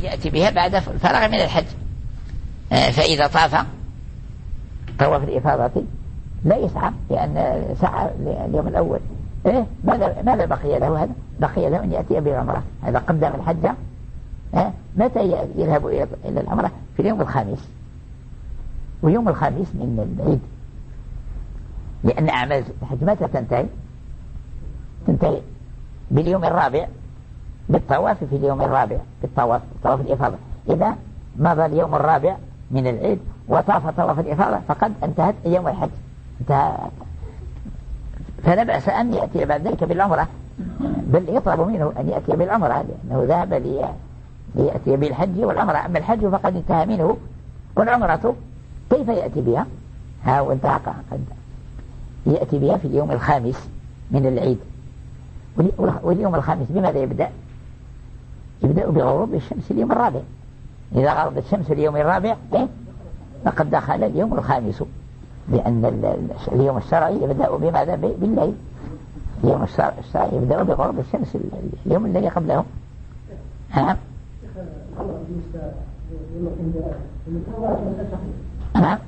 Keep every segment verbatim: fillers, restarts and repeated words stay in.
يأتي بها بعد الفراغ من الحج. فإذا طاف طواف الإفاضة لا يسعى، لأن سعى اليوم الأول. إيه ماذا ماذا بقي له؟ هذا بقي له أن يأتي بالعمرة. هذا قدم الحج. إيه متى يذهب إلى العمرة؟ في اليوم الخامس، ويوم الخامس من العيد، لأن أعمال الحج متى تنتهي؟ تنتهي باليوم الرابع بالطواف، في اليوم الرابع بالطواف طواف الإفاضة. إذا مضى اليوم الرابع من العيد وطاف طواف الإفاضة فقد انتهت يوم الحج، انتهى. فلا بأس أن يأتي بعد ذلك بالعمرة، بل يطلب منه أن يأتي بالعمرة، لأنه ذهب ليأتي بالحج والعمرة. أما الحج فقد انتهى منه، والعمرة كيف يأتي بها؟ ها وانتهى قد يأتي بها في اليوم الخامس من العيد. واليوم الخامس بماذا يبدأ؟ يبدأ بغروب الشمس اليوم الرابع. إذا غربت الشمس اليوم الرابع إيه؟ فقد دخل اليوم الخامس، لأن اليوم الشرعي يبدأ بماذا؟ بالليل. اليوم الشرعي يبدأ بغروب الشمس اليوم الذي قبله. نعم نعم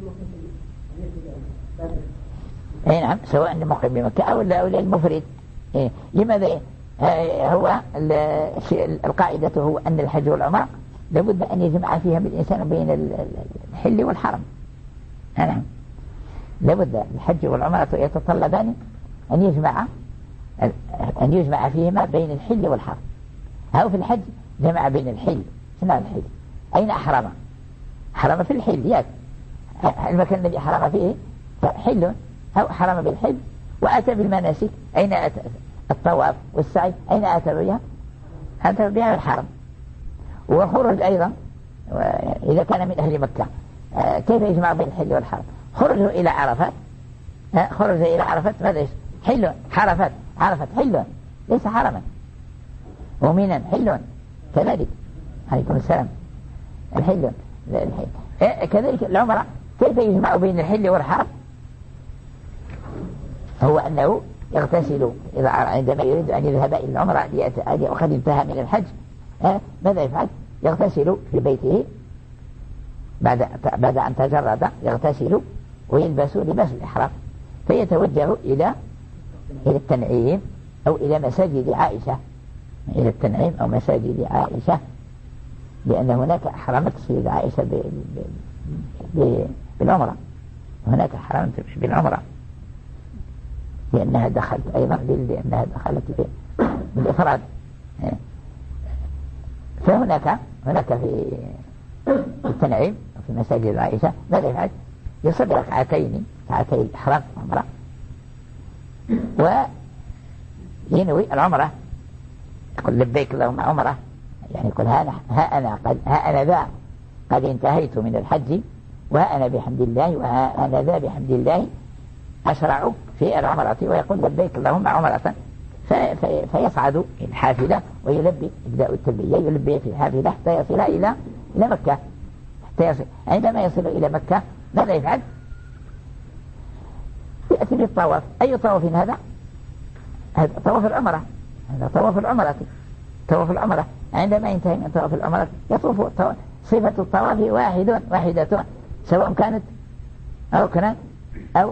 اي نعم، سواء المقيم بمكة أو المفرد. إيه؟ لماذا؟ إيه؟ هو القاعدة هو أن الحج والعمرة لابد أن يجمع فيها الإنسان بين الحل والحرم. نعم لابد الحج والعمرة يتطلبان أن يجمع أن يجمع فيهما بين الحل والحرم. هو في الحج جمع بين الحل. شنو الحل؟ أين أحرم؟ حرم في الحل، ياك المكان الذي حرم فيه حل، أو حرم بالحل وأتى بالمناسك. أين أتى؟ الطواف والسعي أين أتى بها؟ أتى بها الحرم. وخرج أيضا إذا كان من أهل مكة كيف يجمع بين الحل والحرم؟ خرجوا إلى عرفات، خرج إلى عرفات ماذا؟ حل. عرفات عرفات حل ليس حرما، ومنا حل كذلك. عليكم السلام. الحل الحل كذلك العمرة كيف يجمع بين الحل والحرم؟ هو أنه يغتسل إذا عندما يريد أن يذهب إلى العمرة وقد انتهى من الحج. ماذا يفعل؟ يغتسل في بيته بعد بعد أن تجرد، يغتسل ويلبس لباس الإحرام، فيتوجه إلى إلى التنعيم أو إلى مساجد عائشة، إلى التنعيم أو مساجد عائشة، لأن هناك أحرمت السيدة عائشة ب... ب... بالعمرة، هناك أحرمت بالعمرة لأنها دخلت أيضا لأنها دخلت بالإفراد. فهناك هناك في التنعيم وفي مساجد عائشة ماذا يفعل؟ يصلي ركعتين ركعتي الإحرام عمرة وينوي العمرة، يقول لبيك اللهم عمرة، يعني يقول ها, ها أنا قد ها أنا ذا قد انتهيت من الحج، وها أنا بحمد الله وها أنا ذا بحمد الله أشرع في العمرة، ويقول لبيك اللهم عمرة. في في فيصعد الحافلة ويلبي، يبدأ التلبية يلبي في الحافلة حتى يصل إلى إلى مكة. حتى يصل عندما يصل إلى مكة ماذا يفعل؟ يأتي بالطواف. أي طواف هذا؟ هذا طواف العمرة، هذا طواف العمرة. طواف العمرة عندما ينتهي من طواف العمرة يطوف. صفة الطواف واحد واحدة، سواء كانت أو كانت أو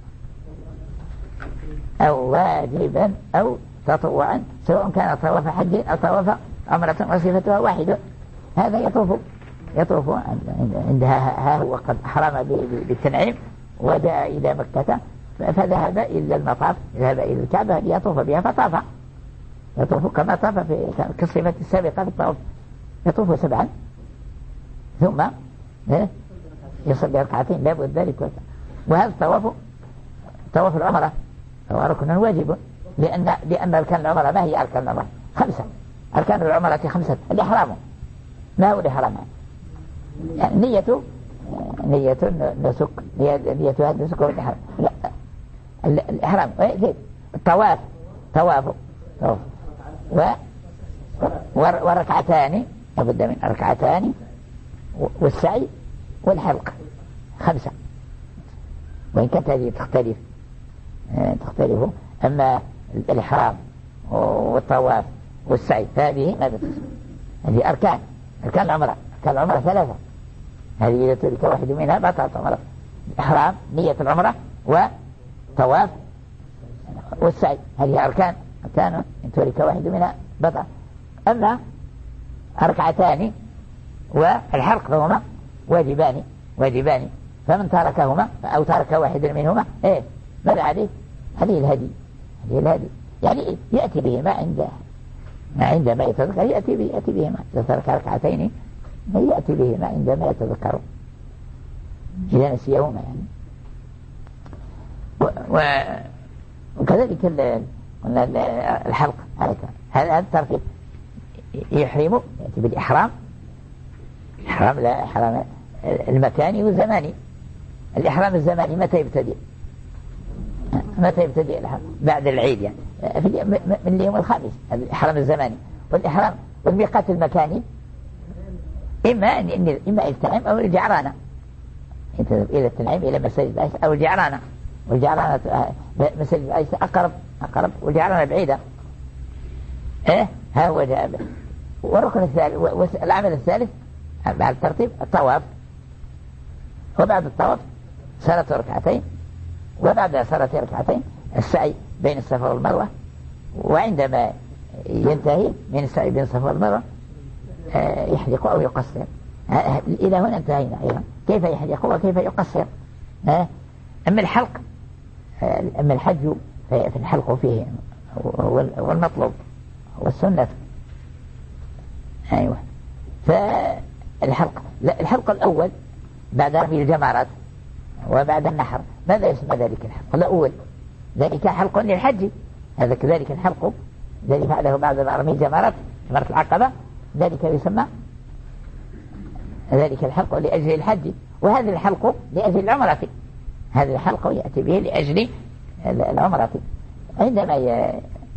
أو واجبا أو تطوعا، سواء كان طواف حج أو طواف عمرة، وصفتها واحدة. هذا يطوف يطوف عندها. ها هو قد حرم بالتنعيم وجاء إلى مكة، فذهب إلى المطاف، ذهب إلى الكعبة ليطوف بها فطاف، يطوف كما طاف في كالصفة السابقة في الطواف، يطوف سبعا ثم يصلي ركعتين لابد ذلك. وهذا الطواف طواف العمرة هو ركن واجب، لأن لأن أركان العمرة ما هي أركان العمرة؟ خمسة. أركان العمرة خمسة. الإحرام ما هو الإحرام؟ يعني نية نية نسك نية هذا النسك والإحرام. لا الإحرام الطواف طواف طواف و وركعتان لابد من ركعتان والسعي والحلق خمسة، وإن كانت هذه تختلف تختلف. أما الإحرام والطواف والسعي هذه ماذا تسمى؟ هذه أركان أركان العمرة أركان العمرة ثلاثة، هذه إذا ترك واحد منها بطلت عمرة: إحرام، نية العمرة، وطواف، والسعي. هذه أركان أركان إن ترك واحد منها بطل. أما ركعتان والحلق فهما واجبان واجبان فمن تركهما أو ترك واحد منهما إيه ماذا عليه؟ هذه الهدي هذه الهدي يعني يأتي بهما عند عندما يتذكر، يأتي به يأتي بهما إذا ترك ركعتين يأتي بهما عندما يتذكر إذا نسيهما يعني. وكذلك الحلق هذا الترتيب: يحرم يأتي بالإحرام، إحرام لا إحرام المكاني والزماني. الإحرام الزماني متى يبتدئ؟ متى يبتدئ الإحرام؟ بعد العيد يعني من اليوم الخامس، الإحرام الزماني. والإحرام والميقات المكاني إما إن إما التنعيم أو الجعرانة، إلى التنعيم إلى مسجد عائشة أو الجعرانة، والجعرانة مسجد عائشة أقرب أقرب والجعرانة بعيدة. إيه ها هو جاب. والركن الثالث والعمل الثالث بعد الترتيب الطواف، وبعد الطواف صلاة ركعتين، وبعد صلاة ركعتين السعي بين الصفا والمروة، وعندما ينتهي من السعي بين الصفا والمروة يحلق أو يقصر. إلى هنا انتهينا أيضا كيف يحلق وكيف يقصر. أما الحلق أما الحج فالحلق فيه هو المطلوب والسنة. أيوة. فالحلق لا الحلق الأول بعد رمي الجمرات وبعد النحر، ماذا يسمى ذلك الحلق الأول؟ ذلك حلق للحج، هذا كذلك الحلق الذي فعله بعد رمي الجمرات جمرة العقبة، ذلك يسمى ذلك الحلق لأجل الحج. وهذا الحلق لأجل العمرة، هذا الحلق يأتي به لأجل العمرة. عندما ي...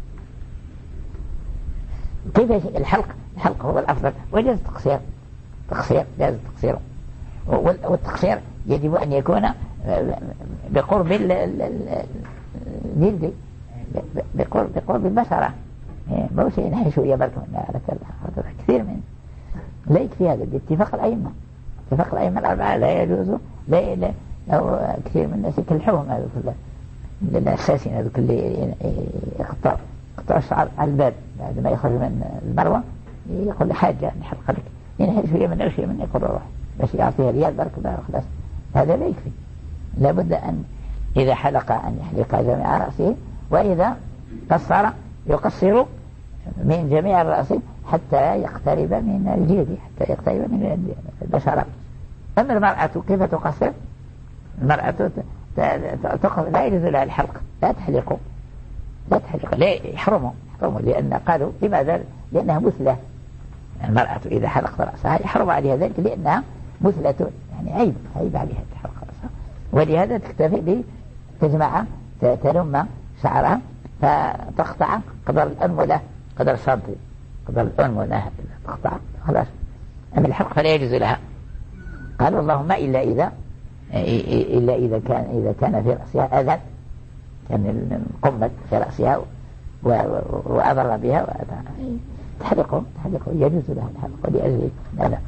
كيف الحلق الحلق هو الأفضل، وجاز تقصير تقصير جاز تقصيره. والتقصير يجب أن يكون بقرب الجلد، بقرب بقرب البشرة، مو شيء نحن شوية بركة كثير من لا يكفي هذا باتفاق الأئمة. اتفاق الأئمة الأربعة لا يجوز لا لا أو كثير من الناس يكلحوهم هذا كله الأساسين هذا كله يقطع يقطع الشعر على الباب بعد ما يخرج من المروة، يقول حاجة نحلق لك ينحل شوية من شوية من يقول روح بس يعطيها ريال بركة خلاص. هذا لا يكفي، لابد أن إذا حلق أن يحلق جميع رأسه، وإذا قصر يقصر من جميع الرأس حتى يقترب من الجلد، حتى يقترب من البشرة. أما المرأة كيف تقصر؟ المرأة تقصر لا يجوز لها الحلق، لا تحلق لا تحلق لا يحرموا يحرموا لأن قالوا لماذا؟ لأنها مثلة. المرأة إذا حلقت رأسها يحرم عليها ذلك لأنها مثلة، يعني عيب عيب عليها تحلق رأسها، ولهذا تكتفي بتجمع تلم شعرها فتقطع قدر الأنملة قدر سنتي قدر الأنملة تقطع خلاص. أما الحلق فلا يجوز لها. قالوا اللهم إلا إذا إلا إذا كان إذا كان في رأسها أذى، كان القمة في رأسها وأضر بها تحلقه تحلقه يجوز لها الحلق لأجل هذا.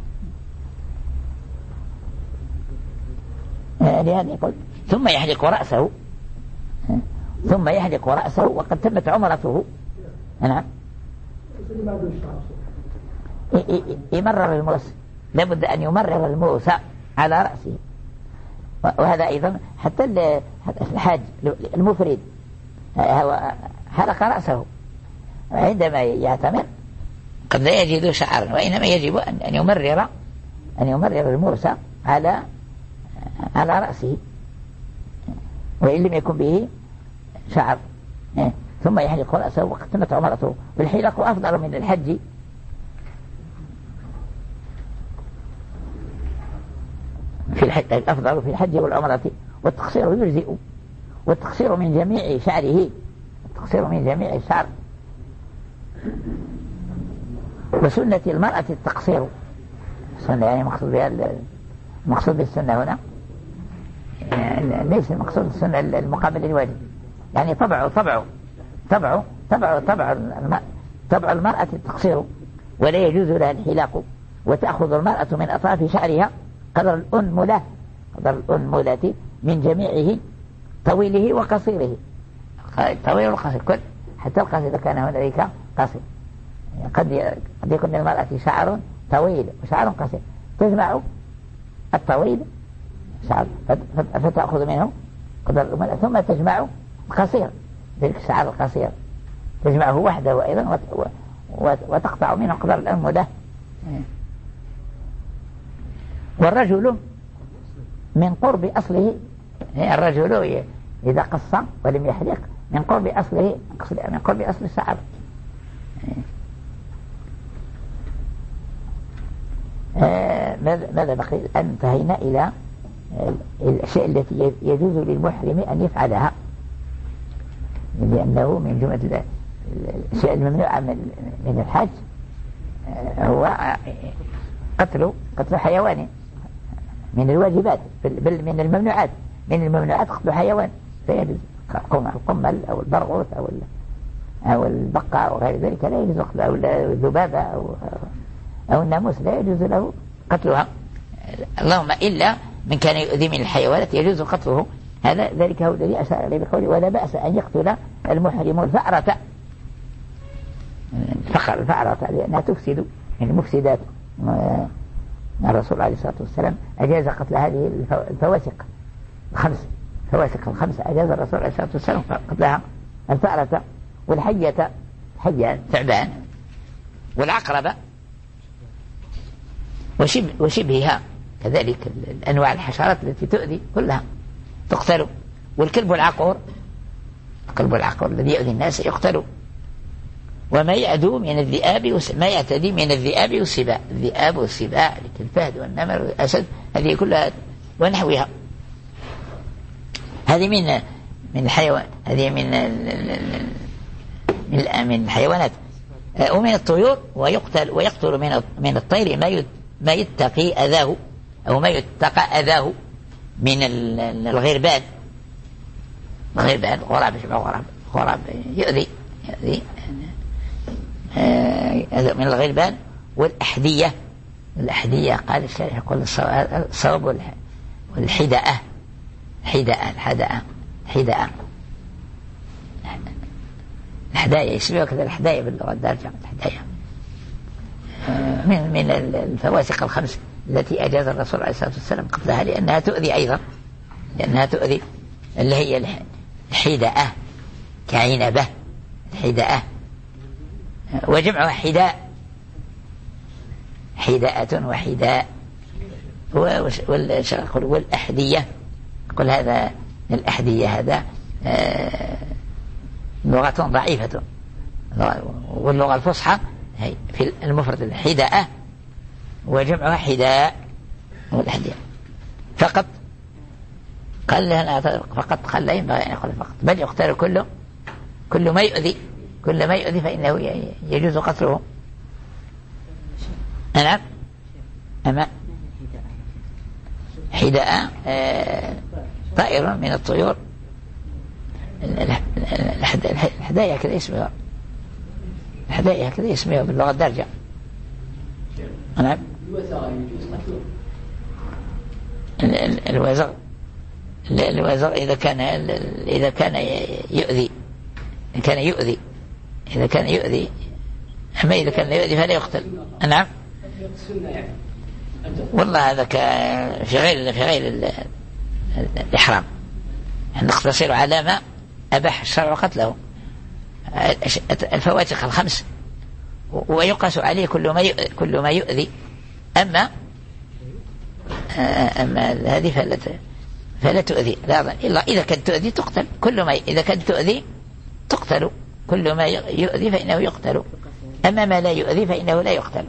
لهذا يقول ثم يحلق رأسه ثم يحلق رأسه وقد تمت عمرته. نعم يمرر الموس، لابد أن يمرر الموس على رأسه. وهذا أيضا حتى الحاج المفرد هو حلق رأسه عندما يعتمر قد لا يجد شعرا، وإنما يجب أن يمرر أن يمرر الموس على على رأسه وإن لم يكن به شعر، ثم يحلق رأسه وقد تمت عمرته. والحلق أفضل من الحج، في الحج الأفضل في الحج والعمرة. والتقصير يجزئ، والتقصير من جميع شعره، التقصير من جميع الشعر. وسنة المرأة التقصير، سنة يعني مقصود بها المقصود بالسنة هنا يعني ليس المقصود السنة المقابل للواجب، يعني طبع طبع طبع طبع طبع طبع المرأة التقصير، ولا يجوز لها الحلاق وتأخذ المرأة من أطراف شعرها قدر الأنملة قدر الأنملة من جميعه طويله وقصيره، طويل وقصير كل حتى القصير إذا كان هنالك قصير. يعني قد قد يكون للمرأة شعر طويل وشعر قصير، تجمع الطويل شعر فتأخذ منه قدر الأنملة، ثم تجمع القصير ذلك الشعر القصير تجمعه وحده أيضا وتقطع منه قدر الأنملة. والرجل من قرب أصله، الرجل إذا قص ولم يحلق من قرب أصله من قرب أصل الشعر. ماذا بقي؟ انتهينا إلى الأشياء التي يجوز للمحرم أن يفعلها، لأنه من جملة الأشياء الممنوعة من الحج هو قتل قتل حيوان من الواجبات، بل من الممنوعات من الممنوعات قتل حيوان، فيجوز القمل أو البرغوث أو أو البقة أو غير ذلك لا يجوز قتله، أو الذبابة أو أو الناموس لا يجوز له قتلها، اللهم إلا من كان يؤذي من الحيوانات يجوز قتله. هذا ذلك هو الذي أشار إليه بقوله ولا بأس أن يقتل المحرم الفأرة، فقر الفأرة لأنها تفسد من المفسدات. الرسول عليه الصلاة والسلام أجاز قتل هذه الفواسق الخمس، الفواسق الخمس أجاز الرسول عليه الصلاة والسلام قتلها، الفأرة والحية حية ثعبان والعقربة وشبه وشبهها كذلك الأنواع الحشرات التي تؤذي كلها تقتل، والكلب العقور الكلب العقور الذي يؤذي الناس يقتل، وما يعدو من الذئاب ما يعتدي من الذئاب والسباع، الذئاب والسباع الفهد والنمر والأسد هذه كلها ونحوها، هذه من من الحيوان، هذه من من من الحيوانات. ومن الطيور ويقتل ويقتل من من الطير ما ما يتقي أذاه أو ما يتقى أذاه من الغربان، الغربان غراب شبه غراب غراب يؤذي يؤذي من الغربان. والأحدية الأحدية قال الشارح يقول الصواب والحداءة حداء الحداء حداء الحدايا يسميها كذا الحدايا باللغة الدارجة الحدايا من من الفواسق الخمس التي أجاز الرسول عليه الصلاة والسلام قتلها لأنها تؤذي أيضا، لأنها تؤذي، اللي هي الحداءة كعنبة الحداءة وجمعها حداء حداءة وحداء. والأحدية قل هذا الأحدية هذا لغة ضعيفة، واللغة الفصحى هي في المفرد الحداءة وجمعها حداء والأحدية فقط. قال لها فقط قال لا ينبغي أن يقول فقط، بل يختار كله كل ما يؤذي كل ما يؤذي فإنه يجوز قتله. نعم أما حداء طائر من الطيور، الحدايا كذا اسمها الحدايا كذا اسمها باللغة الدارجة. نعم الوزغ الوزغ إذا كان إذا كان يؤذي إذا كان يؤذي إذا كان يؤذي أما إذا كان لا يؤذي فلا يقتل. نعم والله هذا في غير في غير الإحرام نقتصر على ما أباح الشرع قتله، الفواتق الخمس ويقاس عليه كل ما يؤذي كل ما يؤذي. أما أما هذه فلا فلا تؤذي إلا إذا كانت تؤذي تقتل، كل ما إذا كانت تؤذي تقتل، كل ما يؤذي فإنه يقتل، أما ما لا يؤذي فإنه لا يقتل.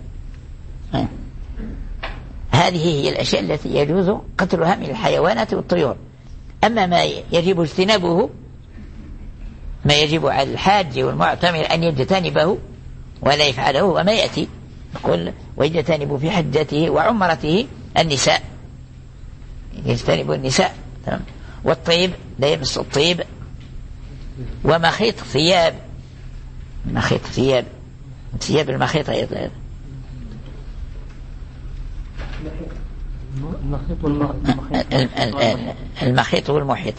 هذه هي الأشياء التي يجوز قتلها من الحيوانات والطيور. أما ما يجب اجتنابه ما يجب على الحاج والمعتمر أن يجتنبه ولا يفعله وما يأتي يقول ويجتنب في حجته وعمرته النساء، يجتنب النساء تمام. والطيب لا يمس الطيب، ومخيط ثياب مخيط ثياب ثياب المخيط أيضا المخيط والمحيط،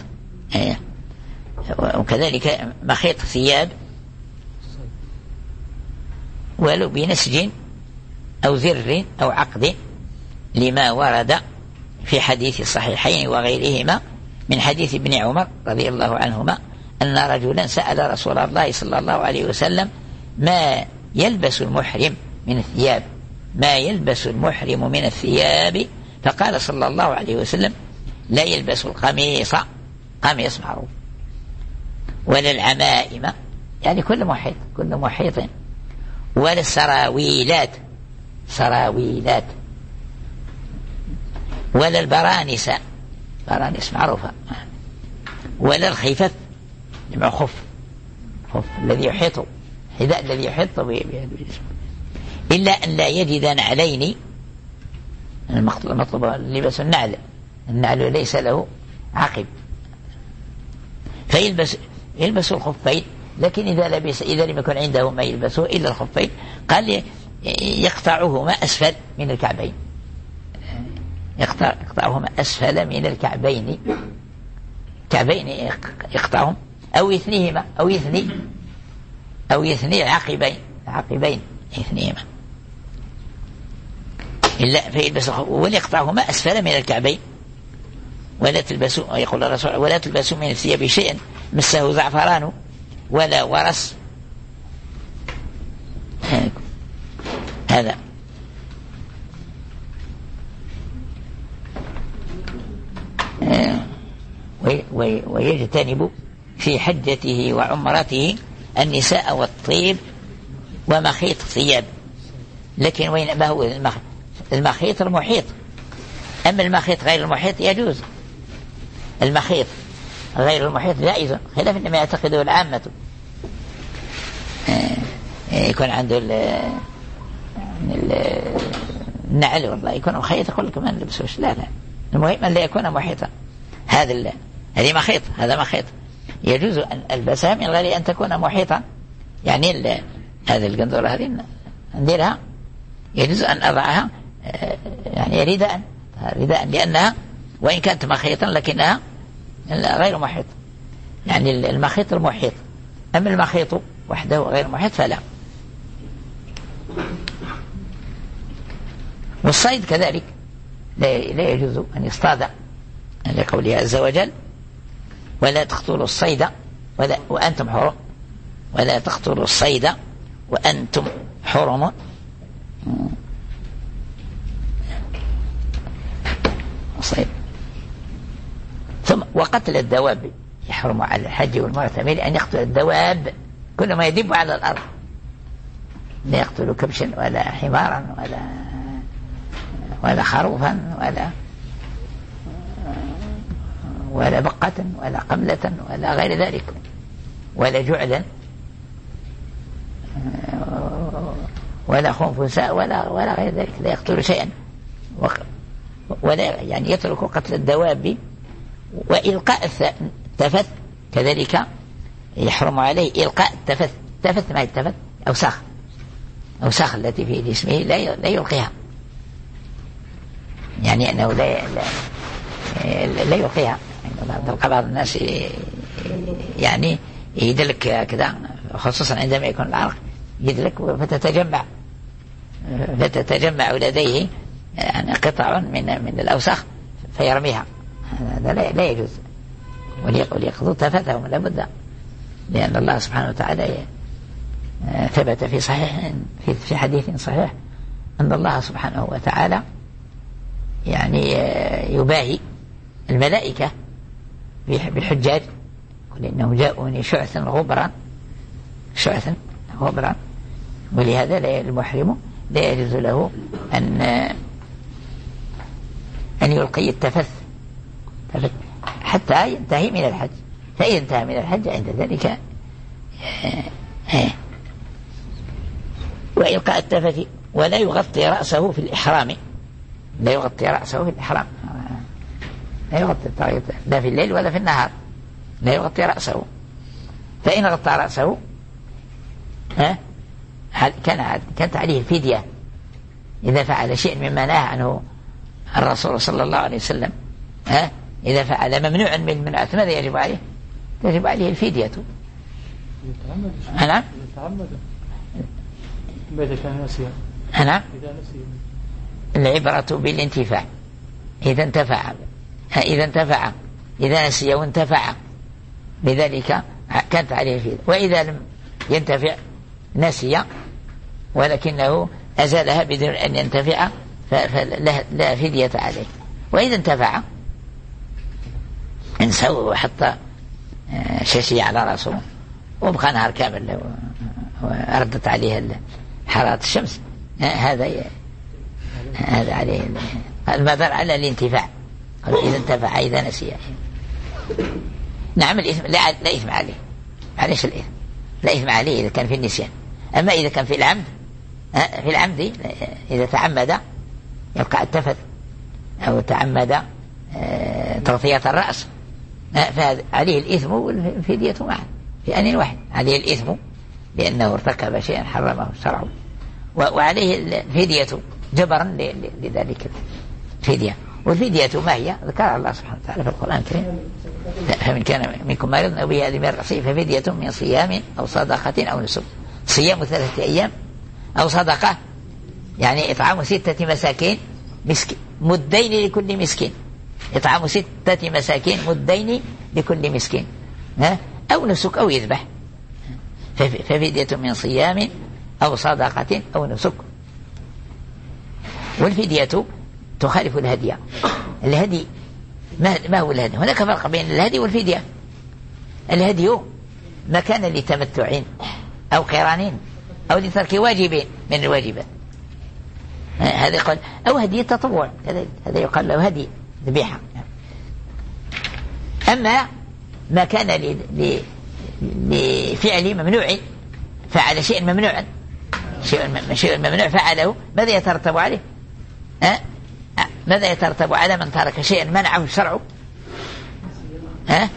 وكذلك مخيط ثياب ولو بنسج أو زر أو عقد، لما ورد في حديث الصحيحين وغيرهما من حديث ابن عمر رضي الله عنهما أن رجلا سأل رسول الله صلى الله عليه وسلم ما يلبس المحرم من الثياب ما يلبس المحرم من الثياب فقال صلى الله عليه وسلم لا يلبس القميص، قميص معروف، ولا العمائم، يعني كل محيط كل محيط، ولا السراويلات، سراويلات، ولا البرانس، برانس معروفة، ولا الخفف، جمع خف، خف الذي يحيط، حذاء الذي يحيط بالجسم، إلا أن لا يجد عليني، المطلوب لبس النعل، النعل ليس له عقب، فيلبس يلبس الخفين، لكن إذا لبس إذا لم يكن عنده ما يلبسه إلا الخفين قال يقطعهما أسفل من الكعبين، يقطعهما أسفل من الكعبين، كعبين يقطعهم، أو يثنيهما أو يثني أو يثني عقبين عقبين يثنيهما، إلا فيلبس وليقطعهما أسفل من الكعبين، ولا تلبسوا، يقول الرسول ولا تلبسوا من الثياب شيئا مسه زعفران ولا ورس، هذا ويجتنب في حجته وعمرته النساء والطيب ومخيط ثياب، لكن وين ما هو المخيط المحيط، أما المخيط غير المحيط يجوز، المخيط غير المحيط جائز، خلاف ما يعتقده العامة، يكون عنده النعل والله يكون مخيط يقول لك ما نلبسوش، لا لا، المهم أن لا يكون محيطا، هذا هذه مخيط، هذا مخيط يجوز أن ألبسها من غير أن تكون محيطا، يعني هذه القندورة هذه نديرها يجوز أن أضعها يعني رداء رداء لأنها وإن كانت مخيطا لكنها غير محيط، يعني المخيط المحيط، أما المخيط وحده غير محيط فلا. والصيد كذلك لا يجوز أن يصطاد، لقوله عز وجل ولا تقتلوا الصيد ولا وأنتم حرم، ولا تقتلوا الصيد وأنتم حرم، الصيد. ثم وقتل الدواب يحرم على الحج والمعتمر أن يقتل الدواب كل ما يدب على الأرض، لا يقتل كبشا ولا حمارا ولا ولا خروفا ولا ولا بقة ولا قملة ولا غير ذلك، ولا جعلا ولا خنفساء ولا ولا غير ذلك، لا يقتل شيئا، ولا يعني يترك قتل الدواب. وإلقاء التفت كذلك يحرم عليه إلقاء التفت، تفت ما التفت أوساخ، أوساخ التي في جسمه لا لا يلقيها، يعني أنه لا لا, لا يلقيها، تلقى بعض الناس يعني يدلك كذا خصوصا عندما يكون العرق يدلك فتتجمع فتتجمع لديه يعني قطع من من الأوساخ فيرميها، هذا لا, لا يجوز. وليقضوا تفتهم لابد، لأن الله سبحانه وتعالى ثبت في صحيح في, في حديث صحيح أن الله سبحانه وتعالى يعني يباهي الملائكة بالحجاج، قل إنهم جاءوني شعثا غبرا شعثا غبرا، ولهذا لا المحرم لا يجوز له أن أن يلقي التفث حتى ينتهي من الحج، فإذا انتهى من الحج عند ذلك وإلقاء التفث. ولا يغطي رأسه في الإحرام، لا يغطي رأسه في الإحرام، لا يغطي لا في الليل ولا في النهار، لا يغطي رأسه، فإن غطى رأسه ها كان كانت عليه الفدية إذا فعل شيء مما نهى عنه الرسول صلى الله عليه وسلم ها إذا فعل ممنوعا من المنعات ماذا يجب عليه؟ يجب عليه الفدية. نعم ماذا كان نسيا؟ نعم العبرة بالانتفاع. إذا انتفع إذا انتفع إذا نسي وانتفع لذلك كانت عليه الفدية. وإذا لم ينتفع نسي ولكنه أزالها بدون أن ينتفع فلا فدية عليه. وإذا انتفع انسوه وحط شاشية على رأسه وبقى نهار كامل وردت عليه حرارة الشمس هذا هذا عليه المدار على الانتفاع. إذا انتفع إذا نسي. نعم الإثم لا, لا إثم عليه. معليش الإثم لا إثم عليه إذا كان في النسيان. أما إذا كان في العمد في العمد إذا تعمد يبقى التفت أو تعمد تغطية الرأس فعليه الإثم والفدية معا في آن واحد. عليه الإثم لأنه ارتكب شيئا حرمه الشرع وعليه الفدية جبرا لذلك الفدية. والفدية ما هي؟ ذكرها الله سبحانه وتعالى في القرآن الكريم فمن كان منكم مريض أو به أذى من رأسه ففدية من صيام أو صدقة أو نسك. صيام ثلاثة أيام أو صدقة يعني إطعام ستة مساكين مسكين مدين لكل مسكين. إطعام ستة مساكين مدين لكل مسكين ها أو نسك أو يذبح ففدية من صيام أو صدقة أو نسك. والفدية تخالف الهدي. الهدي ما هو الهدي؟ هناك فرق بين الهدي والفدية. الهدي ما كان لتمتع أو قران أو لترك واجب من الواجبات هذا يقول أو هدي تطوع هذا يقال له هدي ذبيحة. أما ما كان لفعل ممنوع فعل شيء ممنوع شيء ممنوع فعله ماذا يترتب عليه؟ أه؟ ماذا يترتب على من ترك شيئا منعه الشرع؟ أه؟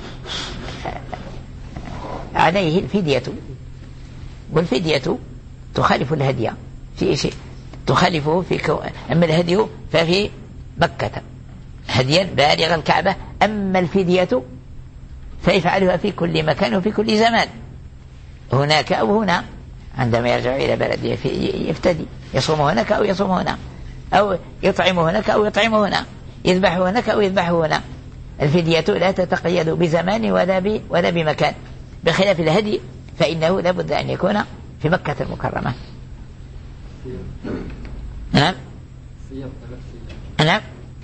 عليه الفدية. والفدية تخالف الهدي في شيء تخالفه في كو... أما الهدي ففي مكة هديا بالغ الكعبة. أما الفدية فيفعلها في كل مكان وفي كل زمان هناك أو هنا. عندما يرجع إلى بلده يفتدي يصوم هناك أو يصوم هنا أو يطعم هناك أو يطعم هنا يذبح هناك أو يذبح هنا. الفدية لا تتقيد بزمان ولا ب... ولا بمكان بخلاف الهدي فإنه لابد أن يكون في مكة المكرمة. نعم نعم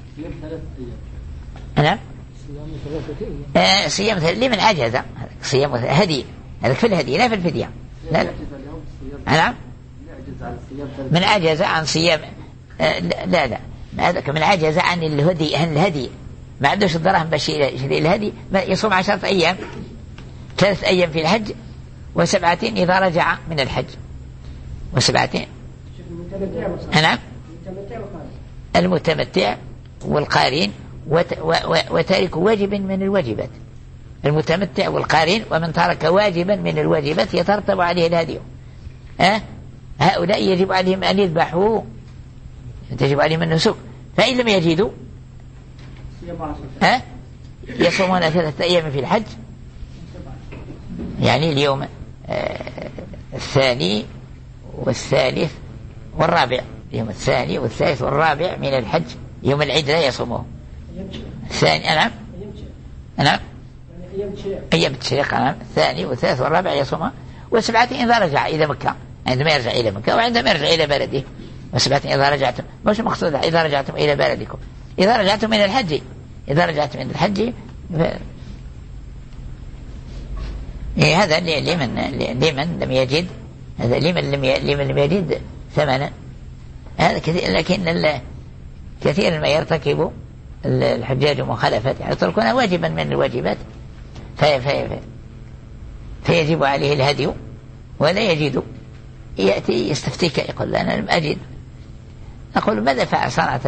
نعم آه صيام لمن عجز صيام هدي هذا في الهدي لا في الفدية. لا لا نعم من عجز عن صيام آه لا لا هذا من عجز عن الهدي عن الهدي ما عندوش الدراهم باش يشتري الهدي يصوم عشرة أيام ثلاث أيام في الحج وسبعة إذا رجع من الحج وسبعة. نعم المتمتع والقارين وتارك واجب من الواجبات. المتمتع والقارين ومن ترك واجبا من الواجبات يترتب عليه الهدي. أه؟ هؤلاء يجب عليهم أن يذبحوا تجب عليهم النسك فإن لم يجدوا أه؟ يصومون ثلاثة أيام في الحج يعني اليوم آه الثاني والثالث والرابع. اليوم الثاني والثالث والرابع من الحج يوم العيد لا يصومه. الثاني نعم نعم أيام التشريق نعم الثاني والثالث والرابع يصومه. وسبعة إذا رجع إلى مكة عندما يرجع إلى مكة وعندما يرجع إلى بلده. وسبعة إذا رجعتم مش مقصود إذا رجعتم إلى بلدكم إذا رجعتم من الحج إذا رجعت من الحج ف... إيه هذا لمن لمن لم يجد هذا لمن لم لمن لم يجد ثمنا هذا كثير. لكن كثيرا ما يرتكب الحجاج مخالفات يعني يتركون واجبا من الواجبات في في في فيجب عليه الهدي ولا يجد يأتي يستفتيك يقول أنا لم أجد. أقول ماذا فعل صنعت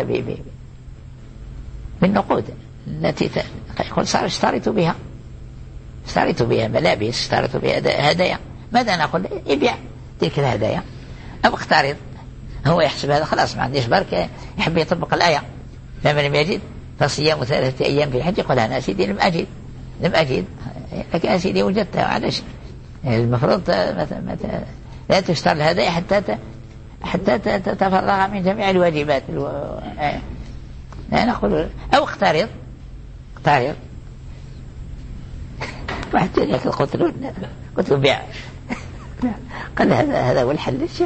بالنقود التي يقول صار اشتريت بها اشتريت بها ملابس اشتريت بها هدايا. ماذا نقول ابيع تلك الهدايا أو اقترض. هو يحسب هذا خلاص ما عنديش بركة يحب يطبق الآية فمن لم يجد فصيام ثلاثة أيام في الحج. يقول أنا سيدي لم أجد لم أجد لكن يا سيدي وجدتها على شيء. المفروض لا تشتري الهدايا حتى حتى تتفرغ من جميع الواجبات. لا نقول أو اقترض اقترض واحد جاني ياكل قلت له قلت له بيع قال هذا هذا هو الحل الشيخ.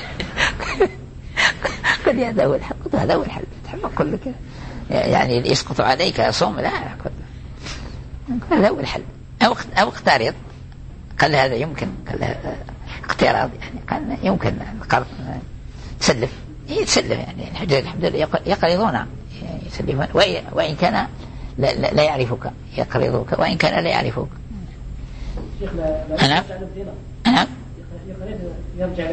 قال لي هذا هو الحل. قلت هذا هو الحل تحب أقول لك يعني يسقط عليك صوم لا قال هذا هو الحل أو أو اقترض. قال هذا يمكن قال اقتراض يعني قال يمكن القرض سلف يتسلف يعني الحجاج الحمد لله يقرضون يسلفون وإن كان لا, لا, لا يعرفك يقرضوك وإن كان لا يعرفك. أنا أنا يرجع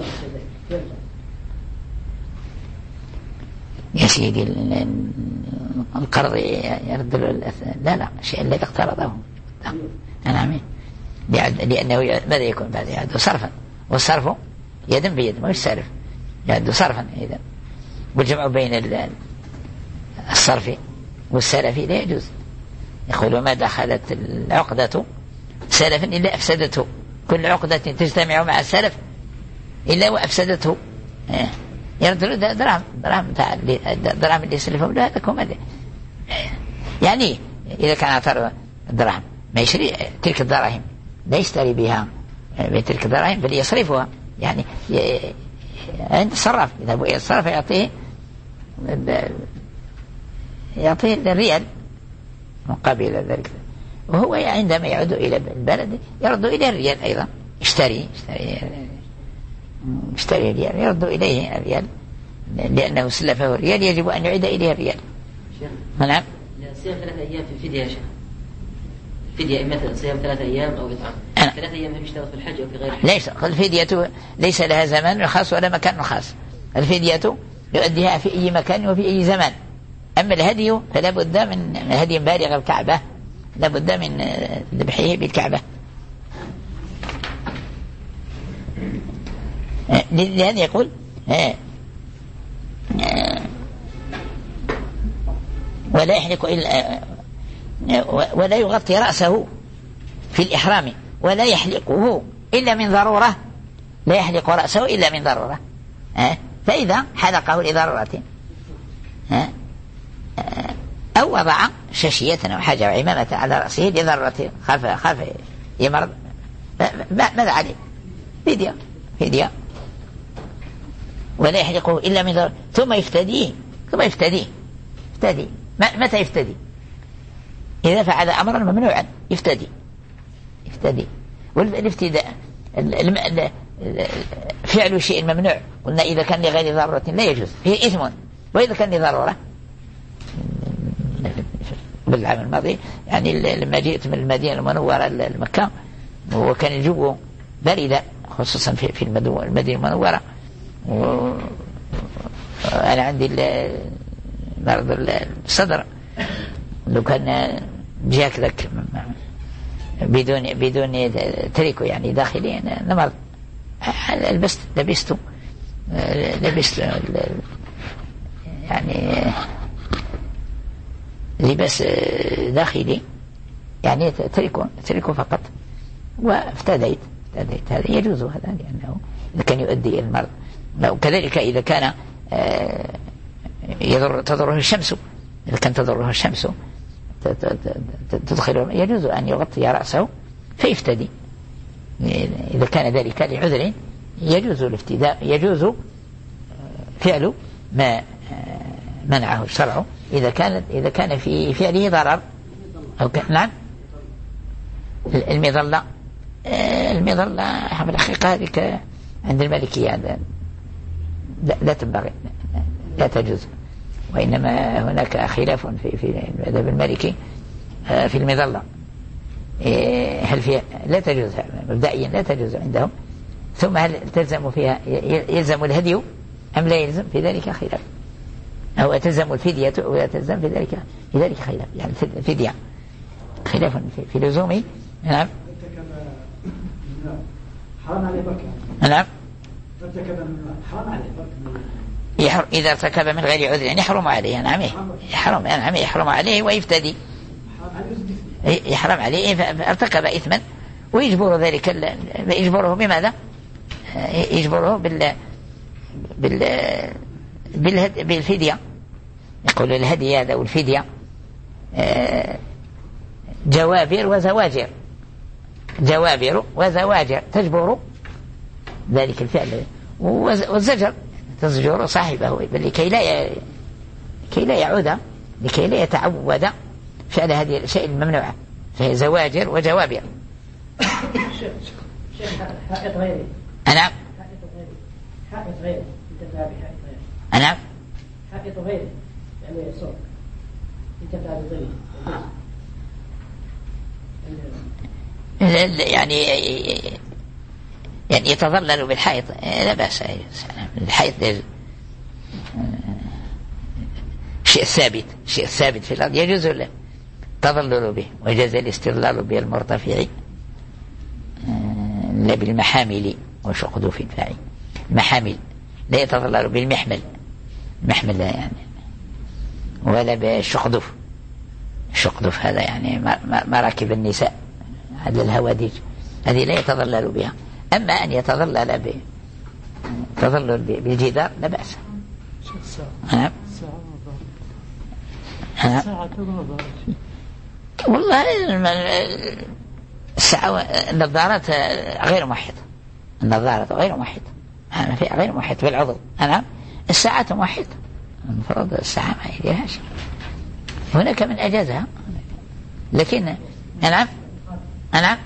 يا سيدي القرض يرد لا لا الشيء الذي اقترضه أنا عمين لأنه ماذا يكون بعد يعد صرفا والصرف يدا بيد ما يصرف يعد صرفا إذا والجمع بين الصرف والسلف لا يجوز. يقول ما دخلت العقدة سلفا إلا أفسدته كل عقدة تجتمع مع السلف إلا وأفسدته. يرد درهم درهم درهم اللي يسلفهم لا تكون يعني إذا كان اعترض الدرهم ما يشري تلك الدراهم لا يشتري بها بتلك الدراهم بل يصرفها يعني عند الصراف إذا الصرف يعطيه يعطيه الريال مقابل ذلك وهو عندما يعود إلى البلد يرد إلى الريال أيضا يشتري يشتري يشتري الريال يرد إليه الريال لأنه سلفه الريال يجب أن يعيد إليه الريال. نعم صيام ثلاثة أيام في الفدية يا شيخ فدية مثلا صيام ثلاثة أيام أو إطعام ثلاثة أيام هل يشترط في الحج أو في غير الحج؟ ليس الفدية ليس لها زمان خاص ولا مكان خاص. الفدية يؤديها في أي مكان وفي أي زمان. أما الهدي فلا بد من هدي بالغ الكعبة لا بد من ذبحه بالكعبة. لهذا يقول ولا يحلق إلا ولا يغطي رأسه في الإحرام ولا يحلقه إلا من ضرورة لا يحلق رأسه إلا من ضرورة. فإذا حلقه لضرورة أو وضع شاشية أو حاجة أو عمامة على رأسه لضرورة خاف خاف يمرض ماذا عليه فدية فدية ولا يحلقه إلا من ضرورة ثم يفتديه ثم يفتديه يفتدي متى يفتدي إذا فعل أمرا ممنوعا يفتدي يفتدي والافتداء فعل شيء ممنوع قلنا إذا كان لغير ضرورة لا يجوز فيه إثم وإذا كان لضرورة بالعام الماضي يعني لما جئت من المدينة المنورة لمكة وكان الجو باردة خصوصا في في المدينة المنورة وأنا عندي مرض الصدر لو كان جاك لك بدون بدون تريكو يعني داخلي نمر لبست لبسته لبست يعني لباس داخلي يعني تريكو تريكو فقط وافتديت افتديت هذا يجوز هذا لأنه إذا كان يؤدي إلى المرض. وكذلك إذا كان يضر تضره الشمس إذا كان تضره الشمس تدخل يجوز أن يغطي رأسه فيفتدي إذا كان ذلك لعذر يجوز الافتداء يجوز فعل ما منعه الشرع إذا كان إذا كان في فعله ضرر أو كان نعم المظلة المظلة في الحقيقة هذه عند المالكية لا, لا تنبغي لا تجوز وإنما هناك خلاف في في المذهب المالكي في المظلة هل فيها لا تجوز مبدئيا لا تجوز عندهم ثم هل تلزم فيها يلزم الهدي أم لا يلزم في ذلك خلاف أو تلزم الفدية أو تلزم في ذلك في ذلك خلاف يعني الفدية خلاف في, في لزوم نعم حرام عليه بركة نعم حرام عليه بركة إذا ارتكب من غير عذر يعني يحرم عليه، نعم يحرم، نعم يحرم عليه ويفتدي، يحرم عليه فارتكب إثما ويجبر ذلك، يجبره بماذا؟ يجبره بال بال بالفدية. يقول الهدي هذا والفدية جوابر وزواجر، جوابر وزواجر تجبر ذلك الفعل، والزجر تزجر صاحبه لكي لا كي لا يعود، لكي لا يتعود فعل هذه الأشياء الممنوعة، فهي زواجر وجوابر. حائط غيري. أنا حائط غيري انتفع بحائط غيري. أنا حائط غيري يعني صوت انتفع بظله يعني يعني يتظلل بالحائط لا بأس، الحائط شيء ثابت، شيء ثابت في الأرض يجوز التظلل به، وجاز الاستظلال بالمرتفع لا بالمحامل وشقدوف الفاعل. المحامل لا يتظلل بالمحمل، المحمل لا يعني، ولا بالشقدوف، الشقدوف هذا يعني مراكب النساء هذه الهوادج هذه لا يتظلل بها. أما أن يتظلل ب تظلل بالجدار لا بأس. نعم والله الساعة النظارات غير محيطة، النظارات غير محيطة، أنا في غير محيط بالعضو. أنا الساعة محيطة، المفروض الساعة ما يديهاش، هناك من أجازها، لكن أنا أنا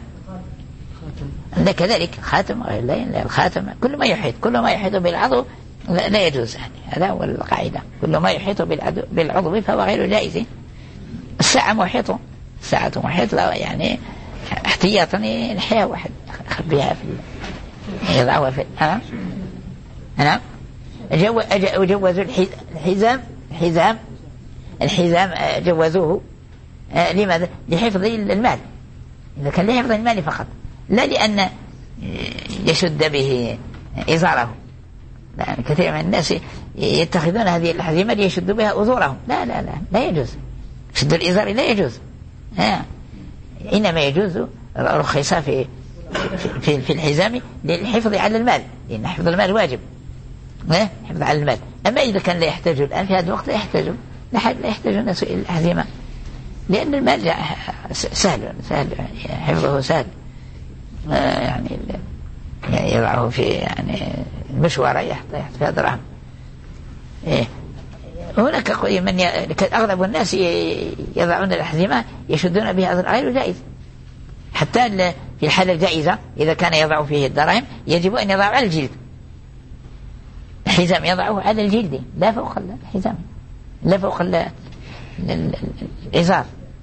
كذلك خاتم لا الخاتم كل ما يحيط، كل ما يحيط بالعضو لا يجوز، يعني هذا هو القاعدة، كل ما يحيط بالعضو فهو غير جائز. الساعة محيطة، الساعة محيط يعني احتياطا الحياة واحد يخبيها في يضعها في أنا أنا جوزوا الحزام، الحزام الحزام جوزوه لماذا؟ لحفظ المال، إذا كان لحفظ المال فقط، لا لأن يشد به إزاره، لأن كثير من الناس يتخذون هذه الحزيمة ليشدوا بها أزورهم، لا لا لا لا يجوز، شد الإزار لا يجوز، ها إنما يجوز رخص في في في الحزام للحفظ على المال، لأن حفظ المال واجب، ها حفظ على المال. أما إذا كان لا يحتاج الآن في هذا الوقت لا يحتاج، لا يحتاج الناس إلى الحزيمة، لأن المال سهل سهل حفظه سهل، يعني يضعه في يعني المشوار يحط فيها دراهم. إيه هناك من ي... أغلب الناس يضعون الأحزمة يشدون بها غير جائز، حتى في الحالة الجائزة إذا كان يضع فيه الدراهم يجب أن يضع على الجلد، الحزام يضعه على الجلد لا فوق الحزام، لا فوق الإزار.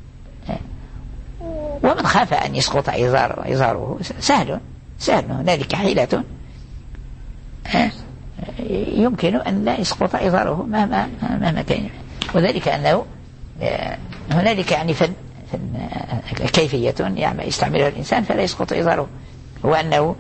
ومن خاف أن يسقط إزار إزاره سهل سهل، هنالك حيلة يمكن أن لا يسقط إزاره مهما مهما كان، وذلك أنه هنالك يعني فن, فن كيفية يعني يستعملها الإنسان فلا يسقط إزاره، هو أنه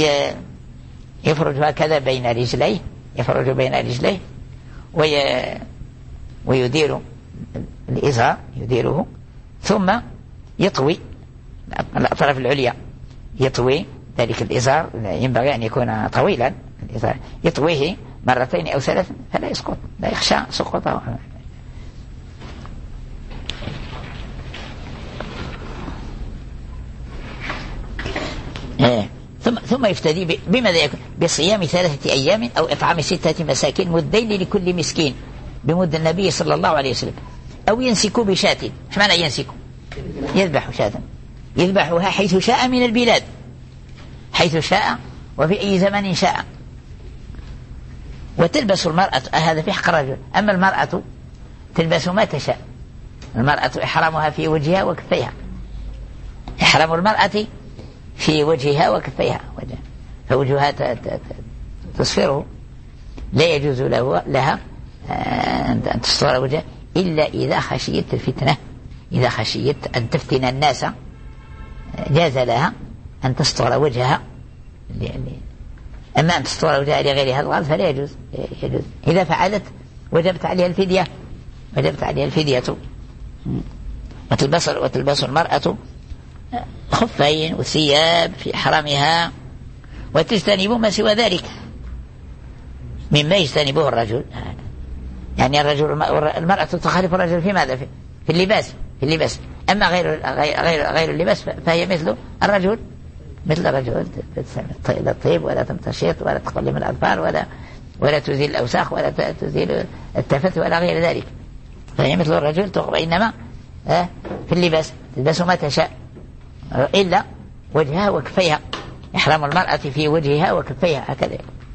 يفرج هكذا بين رجليه، يفرج بين رجليه وي ويدير الإزار، يديره ثم يطوي الأطراف العليا، يطوي ذلك الإزار، ينبغي أن يكون طويلا الإزار، يطويه مرتين أو ثلاث فلا يسقط، لا يخشى سقوطه. ثم ثم يفتدي بماذا يكون؟ بصيام ثلاثة أيام أو إطعام ستة مساكين مدين لكل مسكين بمد النبي صلى الله عليه وسلم، أو ينسك بشاة. ايش معنى ينسك؟ يذبح شاة، يذبحها حيث شاء من البلاد، حيث شاء وفي أي زمن شاء. وتلبس المرأة، هذا في حق الرجل، أما المرأة تلبس ما تشاء، المرأة إحرامها في وجهها وكفيها، إحرام المرأة في وجهها وكفيها، فوجهها تصفره، لا يجوز له لها أن تستر وجهها إلا إذا خشيت الفتنة، إذا خشيت أن تفتن الناس جاز لها أن تستر وجهها أما أن تستر وجهها لغير هذا الغرض فلا يجوز. يجوز إذا فعلت وجبت عليها الفدية، وجبت عليها الفدية. وتلبس وتلبس المرأة خفين وثياب في إحرامها، وتجتنب ما سوى ذلك مما يجتنبه الرجل. يعني الرجل المرأة تخالف الرجل في ماذا؟ في اللباس، في اللباس. أما غير غير غير اللباس فهي مثل الرجل، مثل الرجل لا تطيب ولا تمتشط ولا تقلم الأظفار ولا ولا تزيل الأوساخ ولا تزيل التفت ولا غير ذلك. فهي مثل الرجل، إنما في اللباس تلبس ما تشاء إلا وجهها وكفيها. إحرام المرأة في وجهها وكفيها هكذا.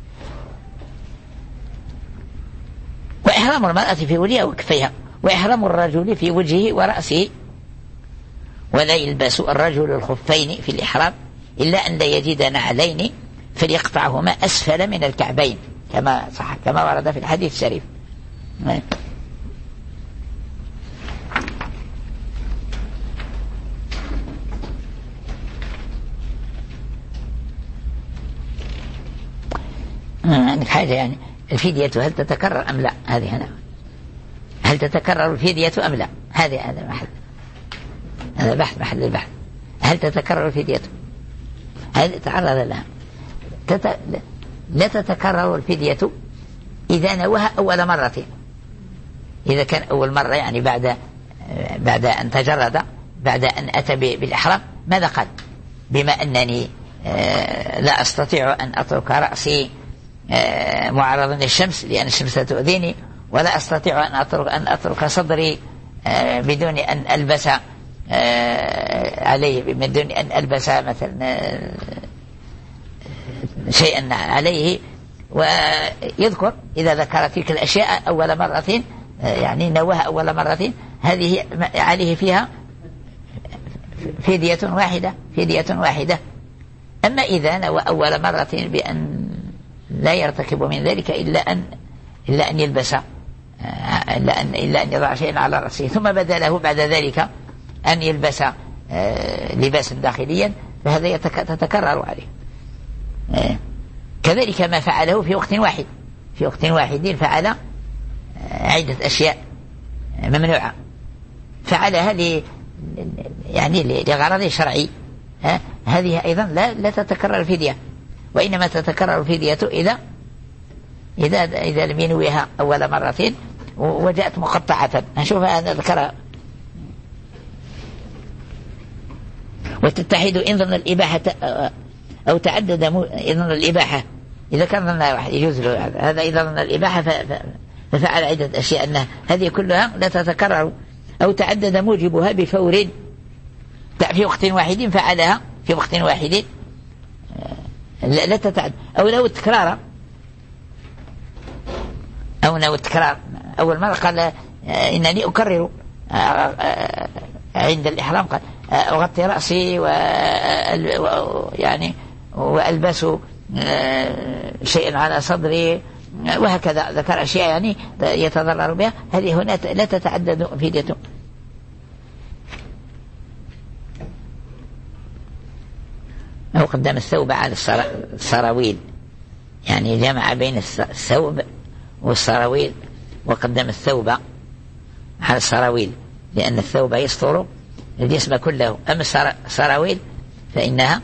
وإحرام المرأة في وجهها وكفيها، وإحرام الرجل في وجهه ورأسه. ولا يلبس الرجل الخفين في الإحرام إلا أن لا يجد نعلين فليقطعهما أسفل من الكعبين، كما صح كما ورد في الحديث الشريف. عندك حاجة يعني الفدية هل تتكرر أم لا؟ هذه هنا هل تتكرر الفدية أم لا؟ هذه هذا محل هذا بحث محل البحث. هل تتكرر الفدية؟ هل تعرض لها؟ تت... لا تتكرر الفدية إذا نواها أول مرة. إذا كان أول مرة يعني بعد بعد أن تجرد، بعد أن أتى بالإحرام، ماذا قال؟ بما أنني لا أستطيع أن أترك رأسي معرضا للشمس لأن الشمس تؤذيني، ولا أستطيع أن أترك أن أترك صدري بدون أن ألبس عليه، بدون أن ألبس مثلا شيئا عليه. ويذكر إذا ذكر تلك الأشياء أول مرة يعني نواها أول مرة، هذه عليه فيها فدية واحدة فدية واحدة. أما إذا نوى أول مرة بأن لا يرتكب من ذلك إلا أن إلا أن يلبس إلا أن إلا أن يضع شيئا على رأسه، ثم بدا له بعد ذلك أن يلبس لباسا داخليا، فهذا تتكرر عليه. كذلك ما فعله في وقت واحد في وقت واحد فعل عدة أشياء ممنوعة، فعلها ل يعني لغرض شرعي، هذه أيضا لا لا تتكرر الفدية، وإنما تتكرر الفدية إذا إذا إذا لم ينويها أول مرتين وجاءت مقطعة. نشوف هذا ذكرها. وتتحد إن ظن الإباحة أو تعدد إن ظن الإباحة، إذا كان ظن واحد يجوز له هذا، إذا ظن الإباحة ففعل عدة أشياء أنها هذه كلها لا تتكرر، أو تعدد موجبها بفور في وقت واحد فعلها في وقت واحد لا تتعد، أو لو التكرار أو لو التكرار. أول مرة قال إنني أكرر عند الإحرام، قال أغطي رأسي و يعني وألبس شيئا على صدري، وهكذا ذكر أشياء يعني يتضرر بها، هذه هنا لا تتعدد فديته. أو قدم الثوب على السراويل، يعني جمع بين الثوب والسراويل، وقدم الثوب على السراويل لأن الثوب يستر الجسم كله، أما السراويل فإنها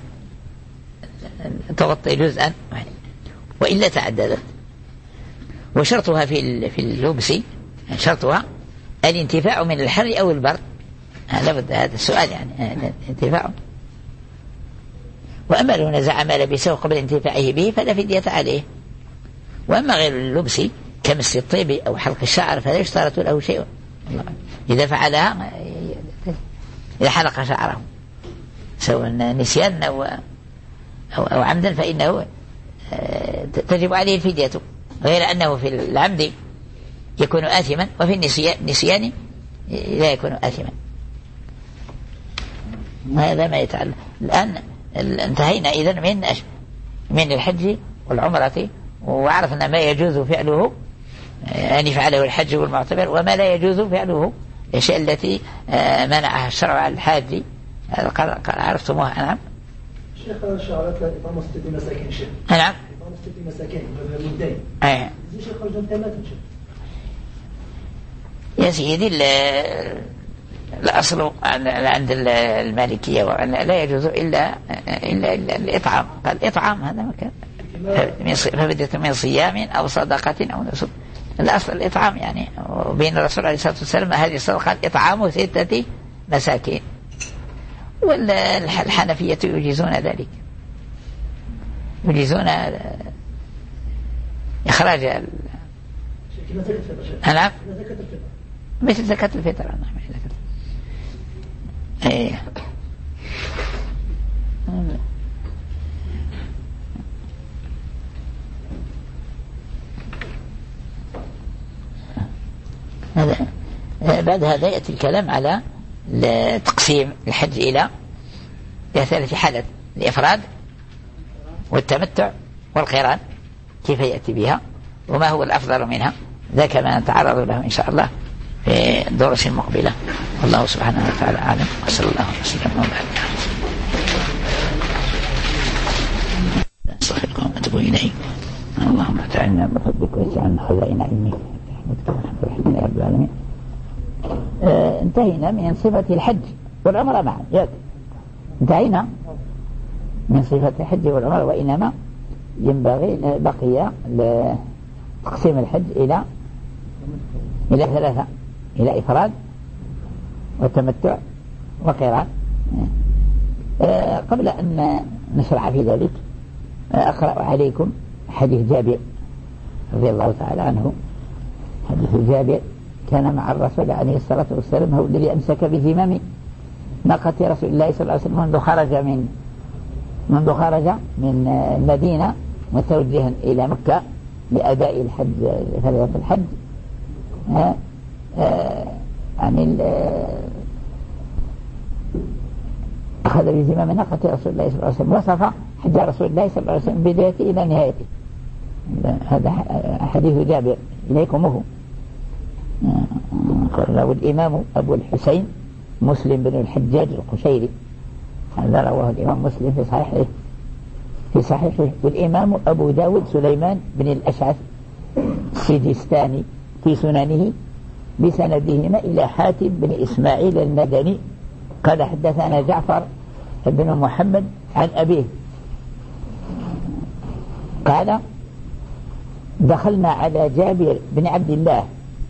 تغطي جزءا وإلا تعددت. وشرطها في في اللبس شرطها الانتفاع من الحر أو البرد، لابد هذا السؤال يعني الانتفاع. وأما لو نزع ما لبسه قبل انتفاعه به فلا فدية عليه. وأما غير اللبس كمس الطيب أو حلق الشعر فلا يشترط له شيء، إذا فعلها إذا حلق شعره سواء نسيان أو, أو, أو عمدا فإنه تجب عليه الفدية، غير أنه في العمد يكون آثما وفي النسيان لا يكون آثما. هذا ما يتعلم. الآن انتهينا إذن من من الحج والعمرة، وعرفنا ما يجوز فعله أن يفعله الحج والمعتمر، وما لا يجوز فعله الأشياء التي منعها الشرع على الحاج. عرفتموها؟ نعم. شيخ شعرت إقامة مسجد مساكين شيخ. نعم. ست مساكين من دين. أي. يا سيدي الأصل عند المالكية لا يجوز إلا إلا الإطعام. قال إطعام هذا مكان فبدأت من صيام أو صدقة أو نسك. الأصل الإطعام يعني. وبين الرسول عليه الصلاة والسلام هذه الصدقة إطعام ستة مساكين. والحنفية يجيزون ذلك، يجيزون إخراج ال... نعم مثل زكاة الفطر. نعم ايه هذا. بعد هذا يأتي الكلام على تقسيم الحج إلى ثلاث حالات: الإفراد والتمتع والقران، كيف يأتي بها وما هو الأفضل منها. ذاك ما نتعرض له إن شاء الله في الدروس المقبلة. والله سبحانه وتعالى أعلم، وصلى الله وسلم وبارك. أستغفرك وأتوب إليك. اللهم تعالنا بفضلك واجعلنا خزائن علمك رحمتك ورحمتك يا رب العالمين. آه انتهينا من صفة الحج والعمرة معا. ياك انتهينا من صفة الحج والعمرة، وإنما ينبغي بقي تقسيم الحج إلى إلى ثلاثة: إلى إفراد وتمتع وقران. آه قبل أن نشرع في ذلك آه أقرأ عليكم حديث جابر رضي الله تعالى عنه. حديث جابر: كان مع الرسول عليه الصلاة والسلام هو الذي أمسك بزمام ناقة رسول الله صلى الله عليه وسلم منذ خرج من منذ خرج من المدينة متوجها إلى مكة لأداء الحج فريضة الحج. آه آه يعني أخذ بزمام ناقة رسول الله صلى الله عليه وسلم. وصف حج رسول الله صلى الله عليه وسلم بدايته إلى نهايته. هذا حديث جابر إليكمه. رواه الإمام أبو الحسين مسلم بن الحجاج القشيري. هذا رواه الإمام مسلم في صحيحه في صحيحه والإمام أبو داود سليمان بن الأشعث السجستاني في سننه بسندهما إلى حاتم بن إسماعيل المدني قال: حدثنا جعفر بن محمد عن أبيه قال: دخلنا على جابر بن عبد الله.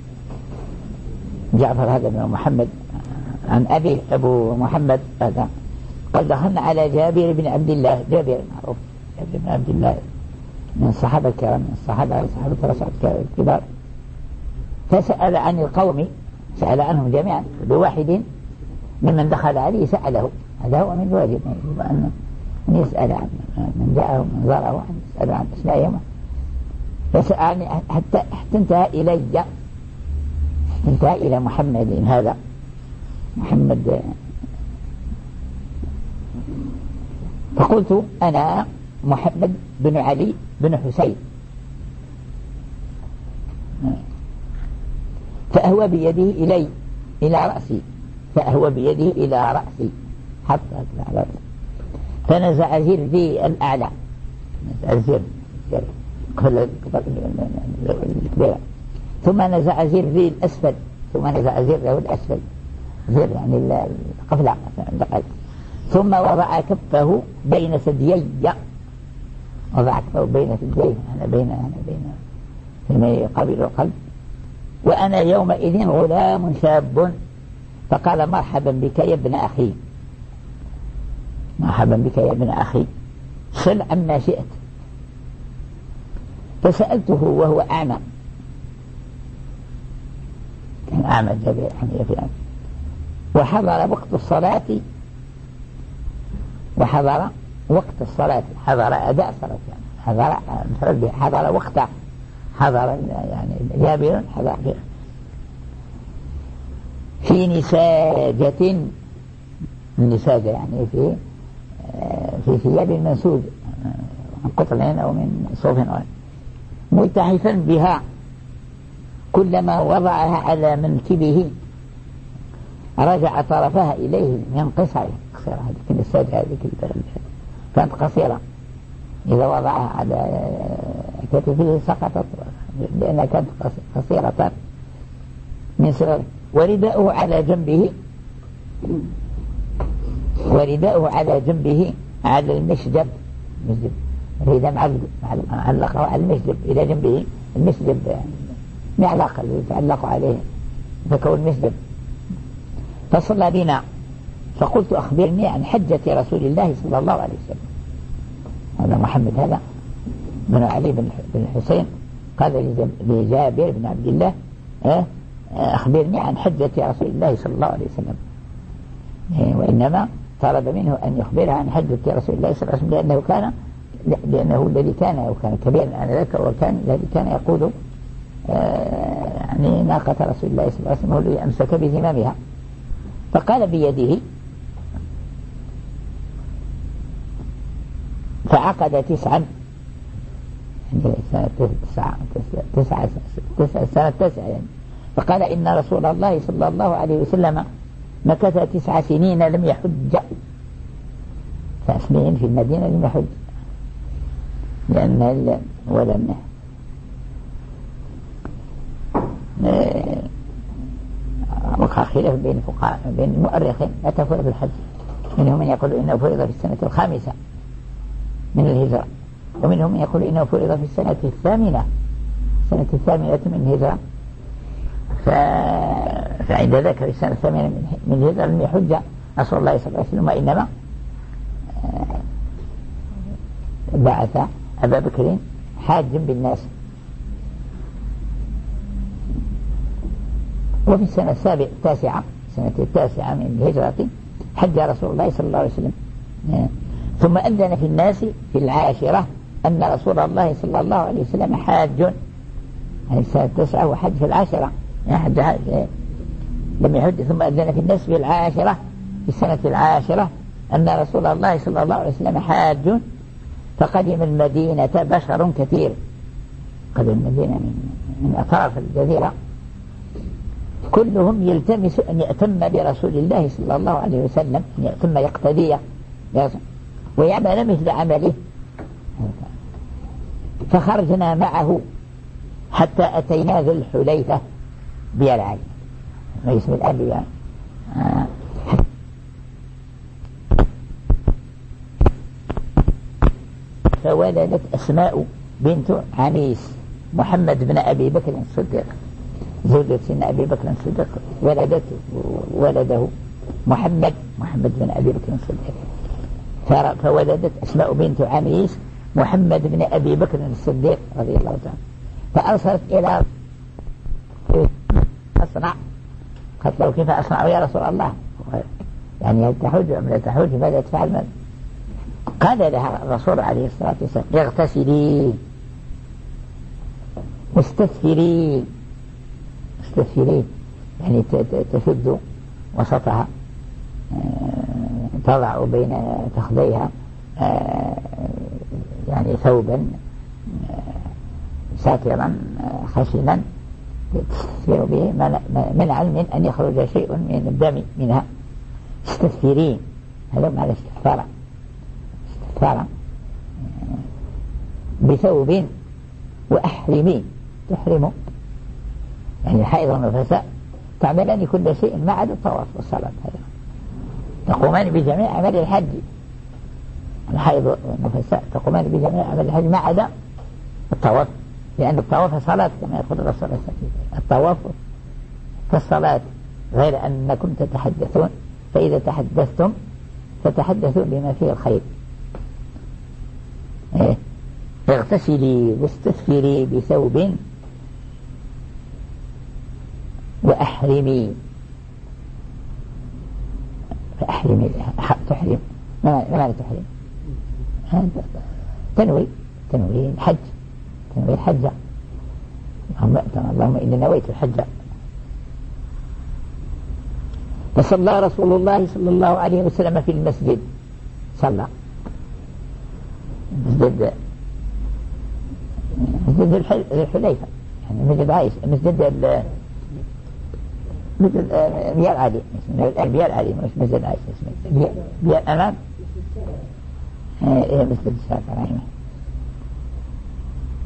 جعفر هذا بن محمد عن أبيه أبو محمد هذا. قال: دخلنا على جابر بن عبد الله. جابر معروف، جابر بن عبد الله من الصحابة الكرام، من الصحابة صحابة الرسول الكبار. فسأل عن القوم، سأل عنهم جميعا، كل واحد ممن دخل عليه سأله. هذا هو من الواجب أن يسأل عن من جاءه من زاره، أن يسأل عن أسمائهم. فسألني حتى حتى انتهى إلي، انتهى إلى محمد هذا، محمد. فقلت: أنا محمد بن علي بن حسين. فأهوى بيده إلي إلى رأسي، فأهوى بيده إلى رأسي حتى على رأسي، فنزع زري الأعلى، نزع زر الكبيرة، ثم نزع زري الأسفل، ثم نزع زره الأسفل، زر يعني القفلة، ثم وضع كفه بين ثديي، وضع كفه بين ثديي، أنا بين أنا بين فيما يقابل القلب. وأنا يومئذ غلام شاب، فقال: مرحبا بك يا ابن أخي، مرحبا بك يا ابن أخي، سل عما شئت. فسألته وهو أعمى، كان أعمى جابر حمية في أعمى. وحضر وقت الصلاة، وحضر وقت الصلاة، حضر أداء الصلاة، يعني حضر حضر وقته، حضر يعني جابر حضر في نساجة، النساجة يعني في في ثياب منسوج من قطن أو من صوف، ملتحفا بها، كلما وضعها على منكبه رجع طرفها إليه من قصر قصيرة. هذه النساجة هذه كانت قصيرة، إذا وضعها على كتفه سقطت لأنها كانت قصيرة من صغره. ورداؤه على جنبه ورداؤه على جنبه على المشجب، المشجب رداء معلقه على المشجب إلى جنبه، المشجب معلق اللي يتعلق عليه فكون المشجب. فصلى بنا فقلت أخبرني عن حجة رسول الله صلى الله عليه وسلم. هذا محمد هذا بن علي بن الحسين قال لجابر بن عبد الله أخبرني عن حجة رسول الله صلى الله عليه وسلم، وإنما طلب منه أن يخبره عن حجة رسول الله صلى الله عليه وسلم لأنه كان لأنه الذي كان وكان كبيرا عن ذلك، وكان الذي كان يقود يعني ناقة رسول الله صلى الله عليه وسلم هو الذي أمسك بزمامها. فقال بيده فعقد تسعا سنة تسعة تسعة تسعة سنة تسعة يعني. فقال إن رسول الله صلى الله عليه وسلم مكث تسع سنين لم يحج، تسع سنين في المدينة لم يحج لأن ولم وقع خلاف بين الفقهاء بين المؤرخين متى فرض الحج، منهم من يقول إنه فرض في السنة الخامسة من الهجرة، ومنهم من يقول إنه فرض في السنة الثامنة السنة الثامنة من الهجرة. ف... فعند ذلك في السنة الثامنة من الهجرة لم يحج رسول الله صلى الله عليه وسلم، وإنما بعث أبا بكر حاجا بالناس. وفي السنة السابعة التاسعة السنة التاسعة من الهجرة حج رسول الله صلى الله عليه وسلم. ثم أذن في الناس في العاشرة أن رسول الله صلى الله عليه وسلم حاج، يعني السنة التاسعة وحج في العاشرة يعني حج لم يحج. ثم أذن في الناس في العاشرة في السنة العاشرة أن رسول الله صلى الله عليه وسلم حاج، فقدم المدينة بشر كثير، قدم المدينة من, من أطراف الجزيرة، كلهم يلتمس أن يأتم برسول الله صلى الله عليه وسلم، أن يأتم يقتديه ويعمل مثل عمله. فخرجنا معه حتى أتينا ذو الحليفة بير علي، ما اسم الأب يعني. آه. فولدت أسماء بنت عميس محمد بن أبي بكر الصديق، زوجة سيدنا أبي بكر الصديق، ولدت ولده محمد محمد بن أبي بكر الصديق. فولدت أسماء بنت عميس محمد بن أبي بكر الصديق رضي الله تعالى. فأرسلت إلى أصنع، قالت له كيف أصنع يا رسول الله، يعني هل تحج أم لا تحج، ماذا تفعل من؟ قال لها الرسول عليه الصلاة والسلام اغتسلي واستثفري، استثفري يعني تشد وسطها، تضع بين فخذيها يعني ثوبا ساترا خشنا تستثفر به منعا من أن يخرج شيء من الدم منها. استثفرين هذا معنى استثفارا، استثفارا بثوب وأحرمي، تحرموا يعني الحائض والنفساء تعملان كل شيء ما عدا الطواف والصلاة، هذا تقومان بجميع أعمال الحج. الحائض والنفساء تقومان بجميع أعمال الحج ما عدا الطواف، لأن الطواف صلاة كما يقول الرسول صلى الله عليه وسلم، الطواف كالصلاة، غير أنكم تتحدثون، فإذا تحدثتم فتحدثوا بما فيه الخير. إيه؟ اغتسلي واستثفري بثوب وأحرمي، فأحرمي تحرم، ما معنى تحرم؟ تنوي تنوي الحج، تنوي الحج، اللهم إني نويت الحج. فصلى رسول الله صلى الله عليه وسلم في المسجد، صلى مسجد مسجد الحليفة يعني مسجد عائشة، مسجد مسجد بيار علي، بيار علي مش مسجد عائشة، اسمه بيار أمام إيه مسجد الشافعي رحمه.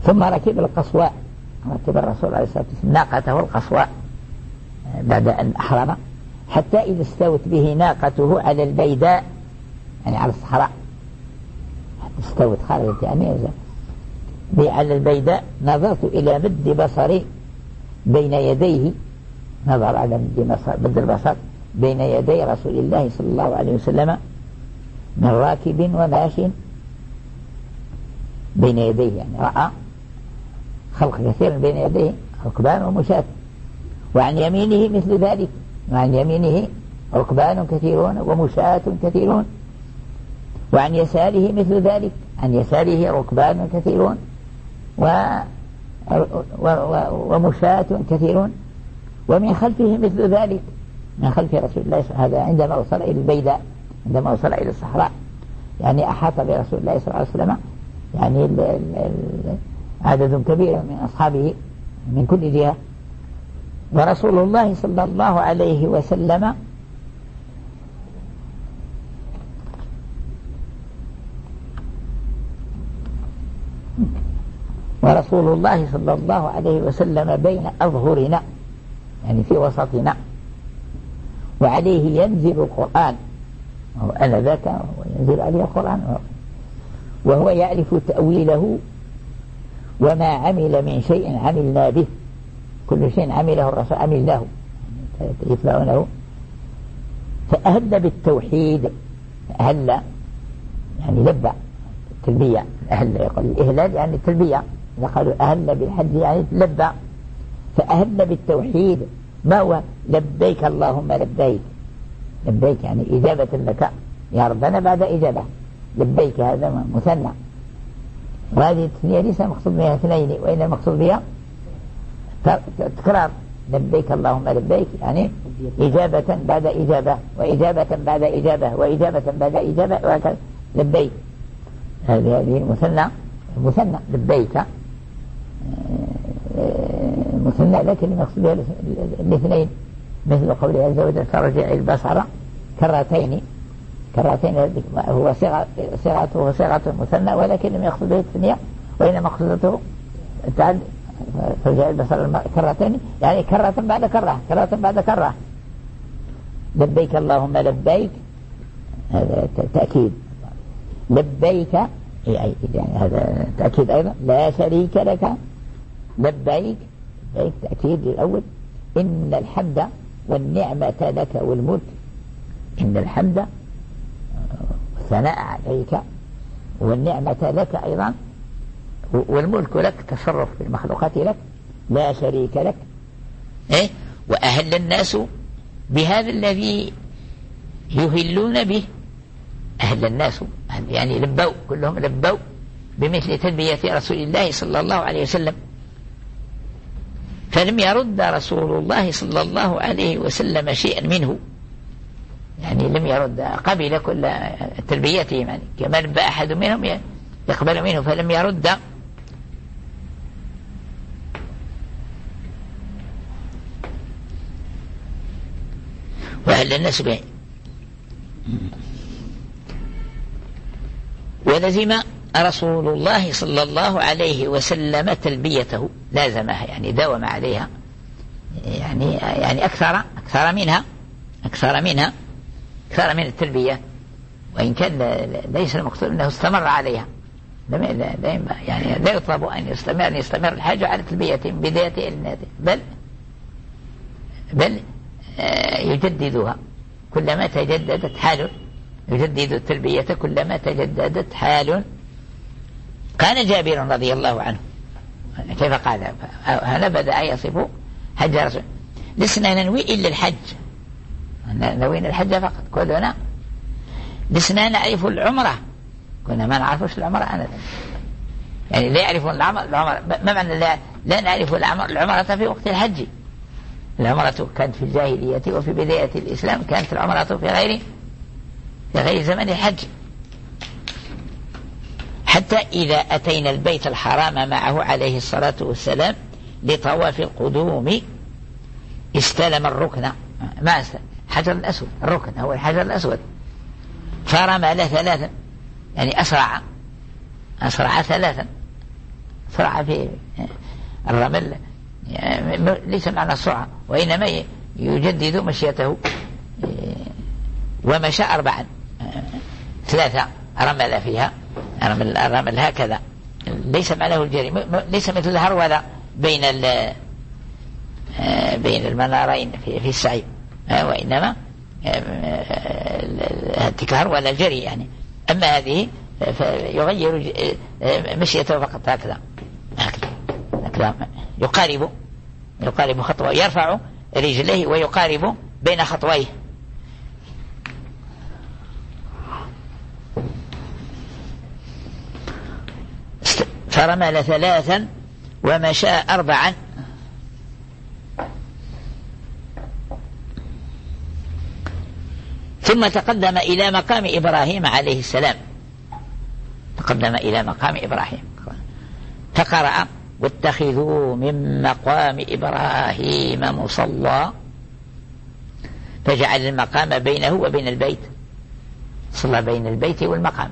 ثم ركب القصواء، ركب الرسول عليه الصلاة والسلام ناقته القصواء بعد أن أحرم، حتى إذا استوت به ناقته على البيداء يعني على الصحراء، حتى استوت خرجت يعني على البيداء، نظرت إلى مد بصري بين يديه، نظر على مد البصر بين يدي رسول الله صلى الله عليه وسلم من راكب وماش بين يديه، يعني رأى خلق كثير بين يديه ركبان ومشاة، وعن يمينه مثل ذلك، وعن يمينه ركبان كثيرون ومشاة كثيرون، وعن يساره مثل ذلك، عن يساره ركبان كثيرون و... و... و... ومشاة كثيرون، ومن خلفه مثل ذلك، من خلف رسول الله هذا عندما وصل إلى البيداء، عندما وصل إلى الصحراء، يعني أحاط برسول الله صلى الله عليه وسلم يعني ال... ال... عدد كبير من أصحابه من كل جهة، ورسول الله صلى الله عليه وسلم ورسول الله صلى الله عليه وسلم بين أظهرنا يعني في وسطنا، وعليه ينزل القرآن، أنا ذاك وينزل عليه القرآن، وهو يعرف تأويله، وما عمل من شيء عملنا به، كل شيء عمله الرسول عملناه يتبعونه. فأهل بالتوحيد، أهل يعني لبى التلبية، أهل يقول الإهلال يعني التلبية، إذا قالوا أهل بالحج يعني لبى، فأهل بالتوحيد ما هو لبيك اللهم لبيك، لبيك يعني إجابة لك يا ربنا بعد إجابة، لبيك هذا مثنى، وهذه التثنية ليس مقصود بها اثنين، وإنما مقصود بها تكرار، لبيك اللهم لبيك يعني إجابة بعد إجابة، وإجابة بعد إجابة، وإجابة بعد إجابة، وهكذا لبيك، هذه هذه مثنى، مثنى لبيك مثنى، لكن المقصود بها الاثنين، مثل قوله عز وجل فرجع البصر كرتين، كرتين هو صيغة صيغته صيغة مثنى، ولكن لم يقصد به التثنية، وإنما قصدته تعد فرجع البصر كرتين يعني كرة بعد كرة، كرة بعد كرة. لبيك اللهم لبيك هذا تأكيد، لبيك يعني هذا تأكيد أيضا، لا شريك لك لبيك، لبيك تأكيد للأول، إن الحمد والنعمة لك والملك، إن الحمد والثناء عليك والنعمة لك أيضا والملك لك، تصرف في المخلوقات لك، لا شريك لك. إيه؟ وأهل الناس بهذا الذي يهلون به، أهل الناس يعني لبوا، كلهم لبوا بمثل تلبية رسول الله صلى الله عليه وسلم، فلم يرد رسول الله صلى الله عليه وسلم شيئا منه، يعني لم يرد، قبل كل تلبيتهم، يعني كما لبى أحد منهم يقبل منه، فلم يرد. وأهل الناس به، ولزم رسول الله صلى الله عليه وسلم تلبيته، لازمها يعني داوم عليها، يعني يعني أكثر أكثر منها أكثر منها أكثر من التلبية، وإن كان ليس المقصود أنه استمر عليها، يعني لا يطلب أن يستمر أن يستمر الحاج على تلبية من بداية إلى بل بل يجددها كلما تجددت حال، يجدد التلبية كلما تجددت حال. كان جابر رضي الله عنه كيف قال هنا بدأ يصف حج رسول، لسنا ننوي إلا الحج، نوينا الحج فقط، كلنا لسنا نعرف العمرة، كنا ما نعرفش العمرة أنا يعني لا يعرفون العمرة، ما معنى لا, لا نعرف العمرة في وقت الحج؟ العمرة كانت في الجاهلية وفي بداية الإسلام، كانت العمرة في غير في غير زمن الحج، حتى إذا أتينا البيت الحرام معه عليه الصلاة والسلام لطواف القدوم استلم الركن، ما استلم حجر الأسود، الركن هو الحجر الأسود، فرمل ثلاثا يعني أسرع أسرع ثلاثا، سرعة في الرمل ليس معنى السرعة، وإنما يجدد مشيته. ومشى أربعا، ثلاثة رمل فيها، رمل, الرمل هكذا ليس معناه الجري، ليس مثل الهرولة بين بين المنارين في, في السعي، وإنما التكهر ولا الجري يعني. أما هذه يغير مشيته فقط هكذا هكذا، يقارب يقارب خطوة، يرفع رجليه ويقارب بين خطويه. فرمل ثلاثا ومشى أربعا، ثم تقدم إلى مقام إبراهيم عليه السلام، تقدم إلى مقام إبراهيم فقرأ: واتخذوا من مقام إبراهيم مصلى، فجعل المقام بينه وبين البيت، صلى بين البيت والمقام.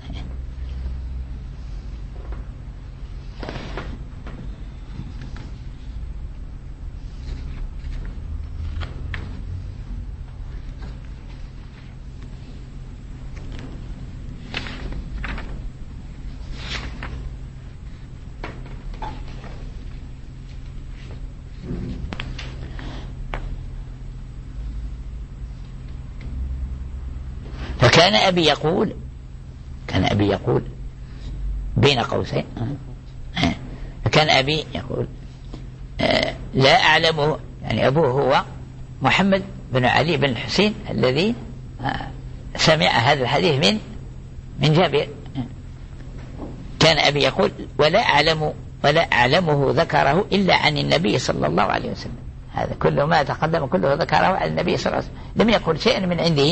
فكان أبي يقول كان أبي يقول بين قوسين فكان أبي يقول لا أعلمه، يعني أبوه هو محمد بن علي بن الحسين الذي سمع هذا الحديث من من جابر. كان أبي يقول ولا أعلم ولا أعلمه ذكره إلا عن النبي صلى الله عليه وسلم. هذا كله ما تقدم كله ذكره عن النبي صلى الله عليه وسلم، لم يقل شيئا من عنده.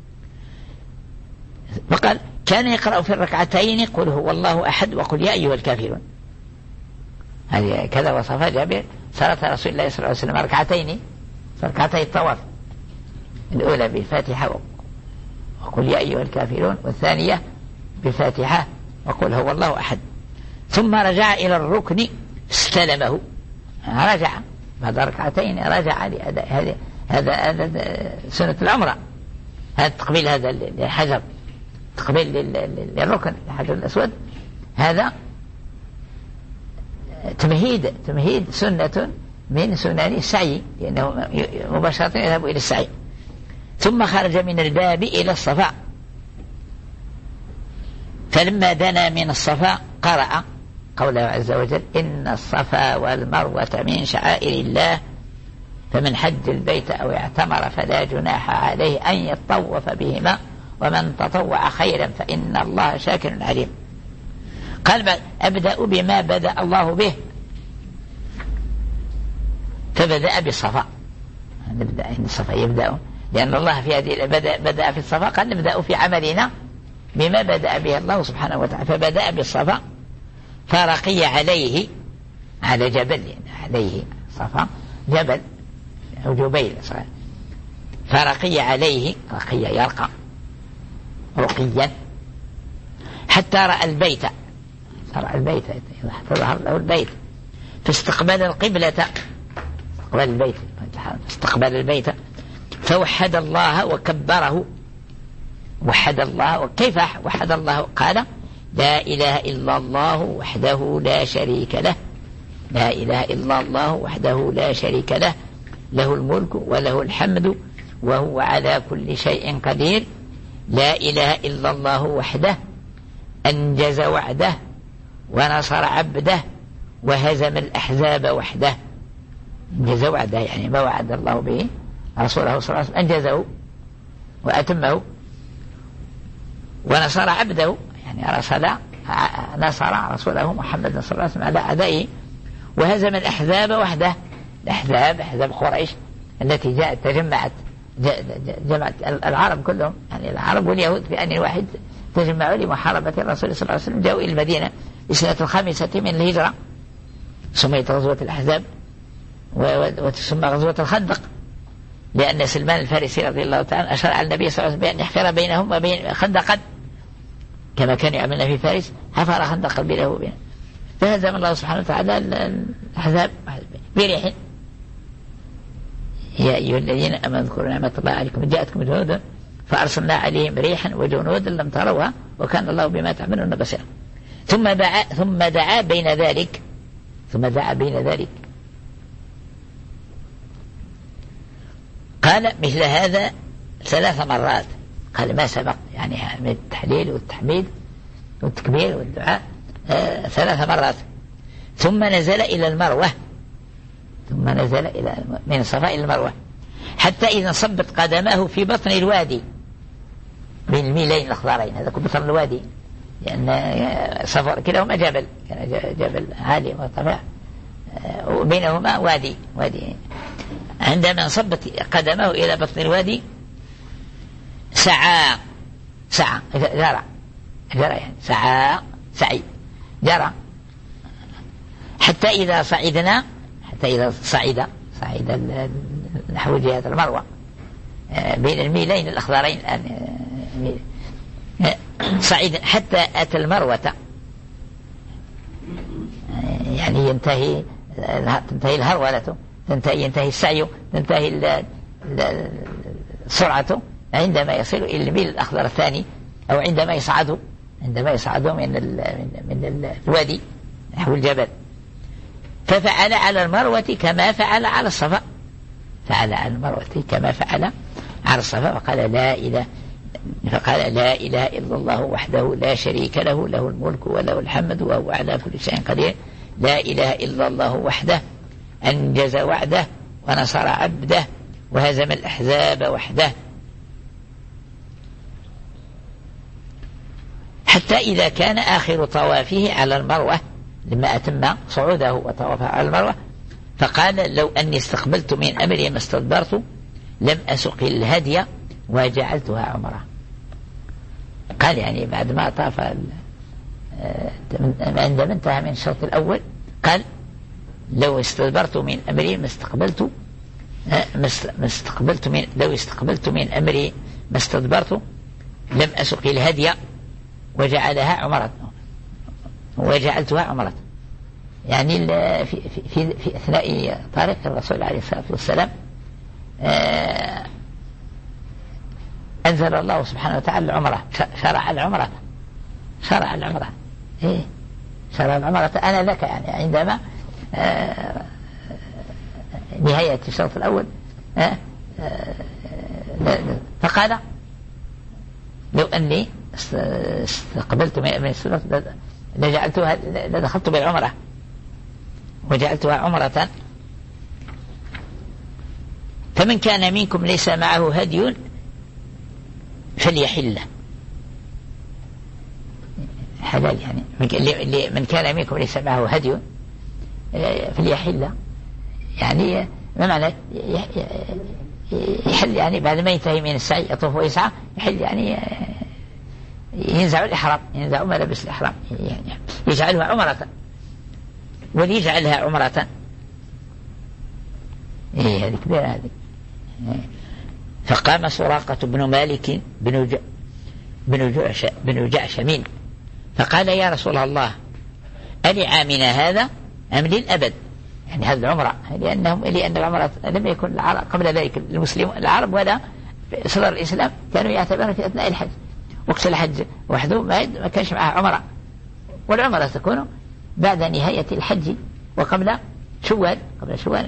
وقال: كان يقرأ في الركعتين قل هو الله أحد وقل يا أيها الكافرون. هذه كذا وصفها جابر صلاة رسول الله صلى الله عليه وسلم ركعتين، ركعتي الطواف، الأولى بالفاتحة وقل يا أيها الكافرون، والثانية بالفاتحة وقل هو الله أحد. ثم رجع إلى الركن استلمه، رجع بعد ركعتين رجع لأداء هذا هذا هذا سنة العمرة، هذا تقبيل هذا الحجر، تقبيل للركن الحجر الأسود، هذا تمهيد تمهيد سنة من سنن السعي، لأنه مباشرة يذهب إلى السعي. ثم خرج من الباب إلى الصفا، فلما دنا من الصفا قرأ قوله عز وجل: إن الصفا والمروة من شعائر الله فمن حج البيت أو اعتمر فلا جناح عليه أن يطوف بهما ومن تطوع خيرا فإن الله شاكر عليم. قال: أبدأ بما بدأ الله به، فبدأ بالصفا. نبدأ إن الصفا يبدأ، لأن الله في هذه بدأ, بدأ في الصفا، قال نبدأ في عملنا بما بدأ به الله سبحانه وتعالى. فبدأ بالصفا فرقي عليه على جبل، عليه صفا جبل أو جبيل، فرقي عليه، رقي يرقى رقيا، حتى رأى البيت، رأى البيت ظهر له البيت، فاستقبل القبلة، استقبل البيت استقبل البيت فوحد الله وكبره، وحد الله. وكيف وحد الله؟ قال: لا إله إلا الله وحده لا شريك له، لا إله إلا الله وحده لا شريك له، له الملك وله الحمد وهو على كل شيء قدير، لا إله إلا الله وحده أنجز وعده ونصر عبده وهزم الأحزاب وحده. أنجز وعده يعني ما وعد الله به رسوله صلى الله عليه وسلم أنجزه وأتمه، ونصر عبده يعني رسل نصر رسوله محمد صلى الله عليه وسلم على أعدائه، وهزم الأحزاب وحده. الأحزاب أحزاب قريش التي جاءت تجمعت جمعت العرب كلهم، يعني العرب واليهود في آن واحد تجمعوا لمحاربة الرسول صلى الله عليه وسلم، جاءوا إلى المدينة السنة الخامسة من الهجرة، سميت غزوة الأحزاب وتسمى غزوة الخندق، لأن سلمان الفارسي رضي الله تعالى أشار على النبي صلى الله عليه وسلم بأن يحفر بينهم وبين خندقا كما كان يعملنا في فارس، حفر خندقا بينه وبينه. فهزم الله سبحانه وتعالى الأحزاب بريح. يا أيها الذين آمنوا اذكروا نعمة الله عليكم جاءتكم جنود فأرسلنا عليهم ريحا وجنودا لم تروها وكان الله بما تعملون بصيرا. ثم دعا ثم دعا بين ذلك ثم دعا بين ذلك قال مثل هذا ثلاث مرات، قال ما سبق يعني من التحليل والتحميد والتكبير والدعاء آه ثلاث مرات. ثم نزل إلى المروة ثم نزل إلى من الصفا إلى المروة حتى إذا صبت قدماه في بطن الوادي بين الميلين الأخضرين، هذا بطن الوادي لأن صفر كلاهما جبل، كان جبل عالي مرتفع وبينهما وادي وادي. عندما صبت قدمه إلى بطن الوادي سعى سعى جرى جرى يعني سعى سعي جرى حتى إذا صعدنا حتى إذا صعد صعد نحو جهة المروة بين الميلين الأخضرين صعد حتى أتى المروة، يعني ينتهي تنتهي الهرولة، تنتهي ينتهي السعي، تنتهي السرعة عندما يصل إلى الميل الأخضر الثاني، أو عندما يصعد عندما يصعد من من الوادي نحو الجبل. ففعل على المروة كما فعل على الصفا، فعل على المروة كما فعل على الصفا فقال لا إله فقال لا إله إلا الله وحده لا شريك له له الملك وله الحمد وهو على كل شيء قدير، لا إله إلا الله وحده أنجز وعده ونصر عبده وهزم الأحزاب وحده. حتى إذا كان آخر طوافه على المروة لما أتم صعوده وطوافه على المروة فقال لو أني استقبلت من أمري ما استدبرت لم أسق الهدي وجعلتها عمره. قال يعني بعد ما طاف عندما انتهى من الشوط الأول قال لو استدبرت من أمري ما استقبلت ما استقبلت من لو استقبلت من أمري ما استدبرت لم أسق الهدي وجعلها عمرة وجعلتها عمرة. يعني في, في, في أثناء طريق الرسول عليه الصلاة والسلام أنزل الله سبحانه وتعالى العمرة، شرع العمرة شرع العمرة إيه شرع العمرة أنا لك يعني عندما نهاية الشوط الأول فقال لو أني استقبلت من السنة لجعلتها لدخلت بالعمرة وجعلتها عمرة. فمن كان منكم ليس معه هدي فليحل حلال، يعني من كان منكم ليس معه هدي فليحل، يعني ما معنى يحل؟ يعني بعد ما ينتهي من السعي يطوف ويسعى يحل، يعني ينزع الإحرام، ينزع ملابس الإحرام، يعني يجعلها عمرة وليجعلها عمرة. إيه هذه كبيرة هذه. فقام سراقة بن مالك بن ج... بن جعش بن جعشم فقال يا رسول الله ألعامنا هذا أم للأبد؟ يعني هذه العمرة لأنهم لأن العمرة لم يكن العرب قبل ذلك المسلم العرب ولا في صدر الإسلام كانوا يعتبرون في أثناء الحج، وقت الحج وحده ما كانش معها عمرة، والعمرة تكون بعد نهاية الحج وقبل شوال قبل شوال.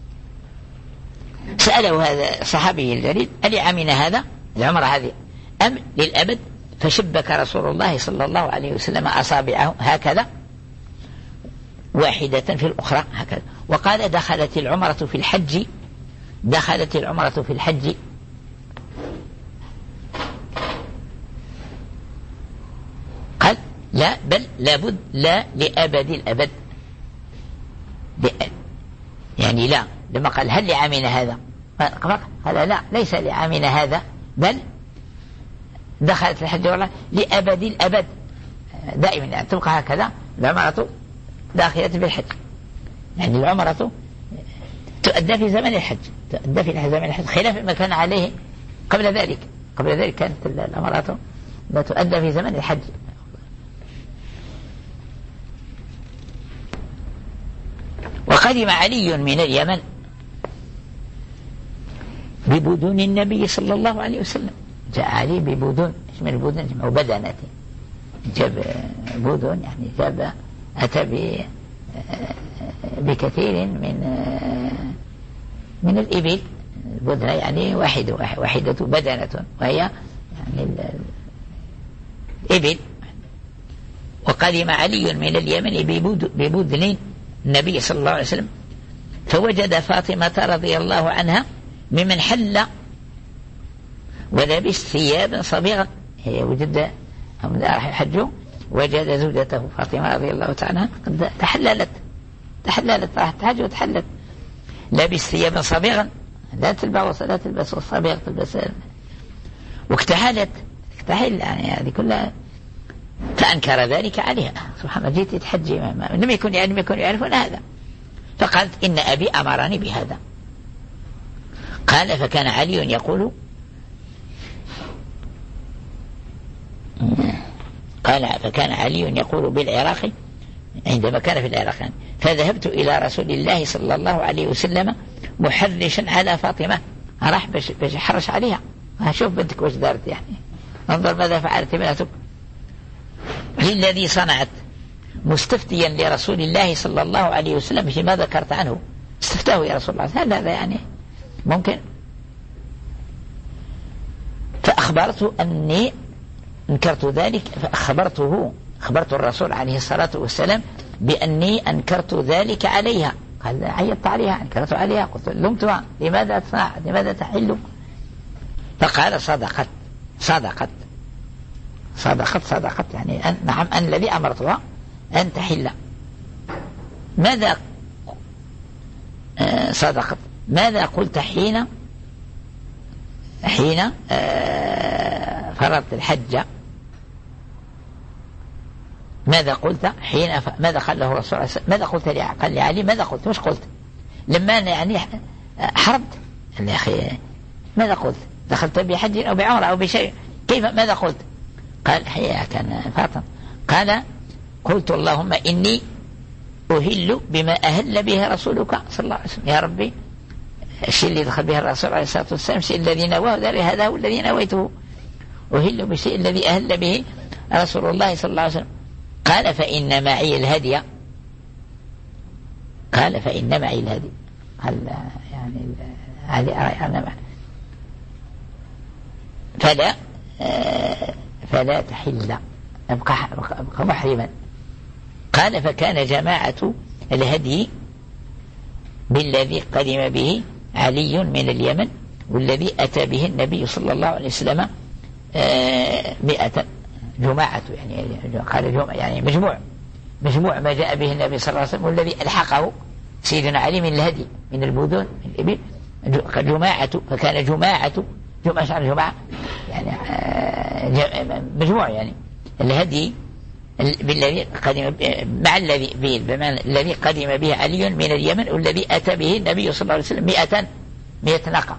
سأله هذا صحابي الجليل ألعامنا هذا العمرة هذه أم للأبد؟ فشبك رسول الله صلى الله عليه وسلم أصابعه هكذا واحدة في الأخرى هكذا وقال دخلت العمرة في الحج دخلت العمرة في الحج قال لا بل لابد لا لأبد الأبد، يعني لا لما قال هل لعامنا هذا قال لا ليس لعامنا هذا بل دخلت الحج والله لأبد الأبد دائما، يعني تبقى هكذا العمرة داخلة في الحج، يعني العمرة تؤدى في زمن الحج تؤدى في زمن الحج خلاف ما كان عليه قبل ذلك. قبل ذلك كانت العمرة لا تؤدى في زمن الحج. وقدم علي من اليمن ببدون النبي صلى الله عليه وسلم. جاء علي ببدون، ايش من البدون؟ جمع بدنة، جاب بدون يعني جاب أتى بكثير من من الإبل. البدنة يعني واحدة واحدة بدنة، وهي يعني الإبل. وقدم علي من اليمن ببدن النبي صلى الله عليه وسلم، فوجد فاطمة رضي الله عنها ممن حل ولبس ثيابا صبيغا. هي وجد حجه، وجد زوجته فاطمة رضي الله تعالى عنها قد تحللت تحللت راحت حج وتحلت، لبس ثيابا صبيغا، لا تلبس لا تلبس الصبيغ، تلبس واكتحلت اكتحل يعني هذه كلها. فأنكر ذلك عليها، سبحان الله، جيت تحجي لم يكن يعني لم يكن يعرفون هذا. فقالت إن أبي أمرني بهذا. قال فكان علي يقول قال فكان علي يقول بالعراق عندما كان في العراق يعني فذهبت إلى رسول الله صلى الله عليه وسلم محرشا على فاطمة، راح باش يحرش عليها، شوف بنتك وش دارت يعني، انظر ماذا فعلت بنتك للذي صنعت، مستفتيا لرسول الله صلى الله عليه وسلم فيما ذكرت عنه. استفتاه يا رسول الله، هل هذا يعني ممكن؟ فأخبرت أني انكرت ذلك، فأخبرته أخبرت الرسول عليه الصلاة والسلام بأني أنكرت ذلك عليها. قال عيطت عليها، أنكرت عليها، قلت لمتها لماذا تصنع لماذا تحل؟ فقال صدقت صدقت صدقت صدقت يعني أن نعم أن الذي أمرتها أن تحل. ماذا آه صدقت ماذا قلت حين حين آه فرضت الحج؟ ماذا قلت حين ف... ماذا قال له الرسول ماذا قلت لي؟ قال لي علي ماذا قلت؟ مش قلت لما أنا يعني حرمت يا أخي، ماذا قلت؟ دخلت بحج أو بعمرة أو بشيء، كيف ماذا قلت؟ قال هي كان فاطمة قال قلت اللهم إني أهل بما أهل به رسولك صلى الله عليه وسلم، يا ربي الشيء اللي دخل به الرسول عليه الصلاة والسلام الشيء الذي نواه هذا هو الذي نويته، أهل بالشيء الذي أهل به رسول الله صلى الله عليه وسلم. قال فإن معي الهدي قال فإن معي الهدي قال يعني هذه يعني فلا آه فلا تحل أبقى, أبقى محرما. قال فكان جماعة الهدي بالذي قدم به علي من اليمن والذي أتى به النبي صلى الله عليه وسلم آه مئة جماعة يعني قال جمع يعني مجموع مجموع ما جاء به النبي صلى الله عليه وسلم والذي ألحقه سيدنا علي من الهدي من البدون من الإبل جماعة. فكان جماعة جماعة جماعة يعني آه مجموع يعني الهدي بالذي قدم مع الذي بمعنى الذي قدم به علي من اليمن والذي أتى به النبي صلى الله عليه وسلم مئة مئة ناقة.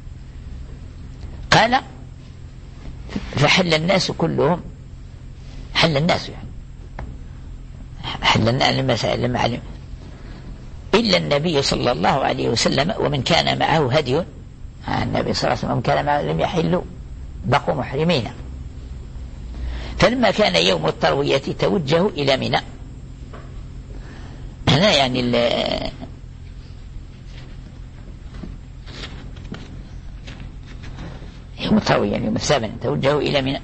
قال فحل الناس كلهم حل الناس يعني حل المسائل لما علم إلا النبي صلى الله عليه وسلم ومن كان معه هدي. النبي صلى الله عليه وسلم ومن كان معه لم يحلوا بقوا محرمين. فلما كان يوم التروية توجهوا إلى منى. هنا يعني يوم التروية يعني يوم السابع توجهوا إلى منى.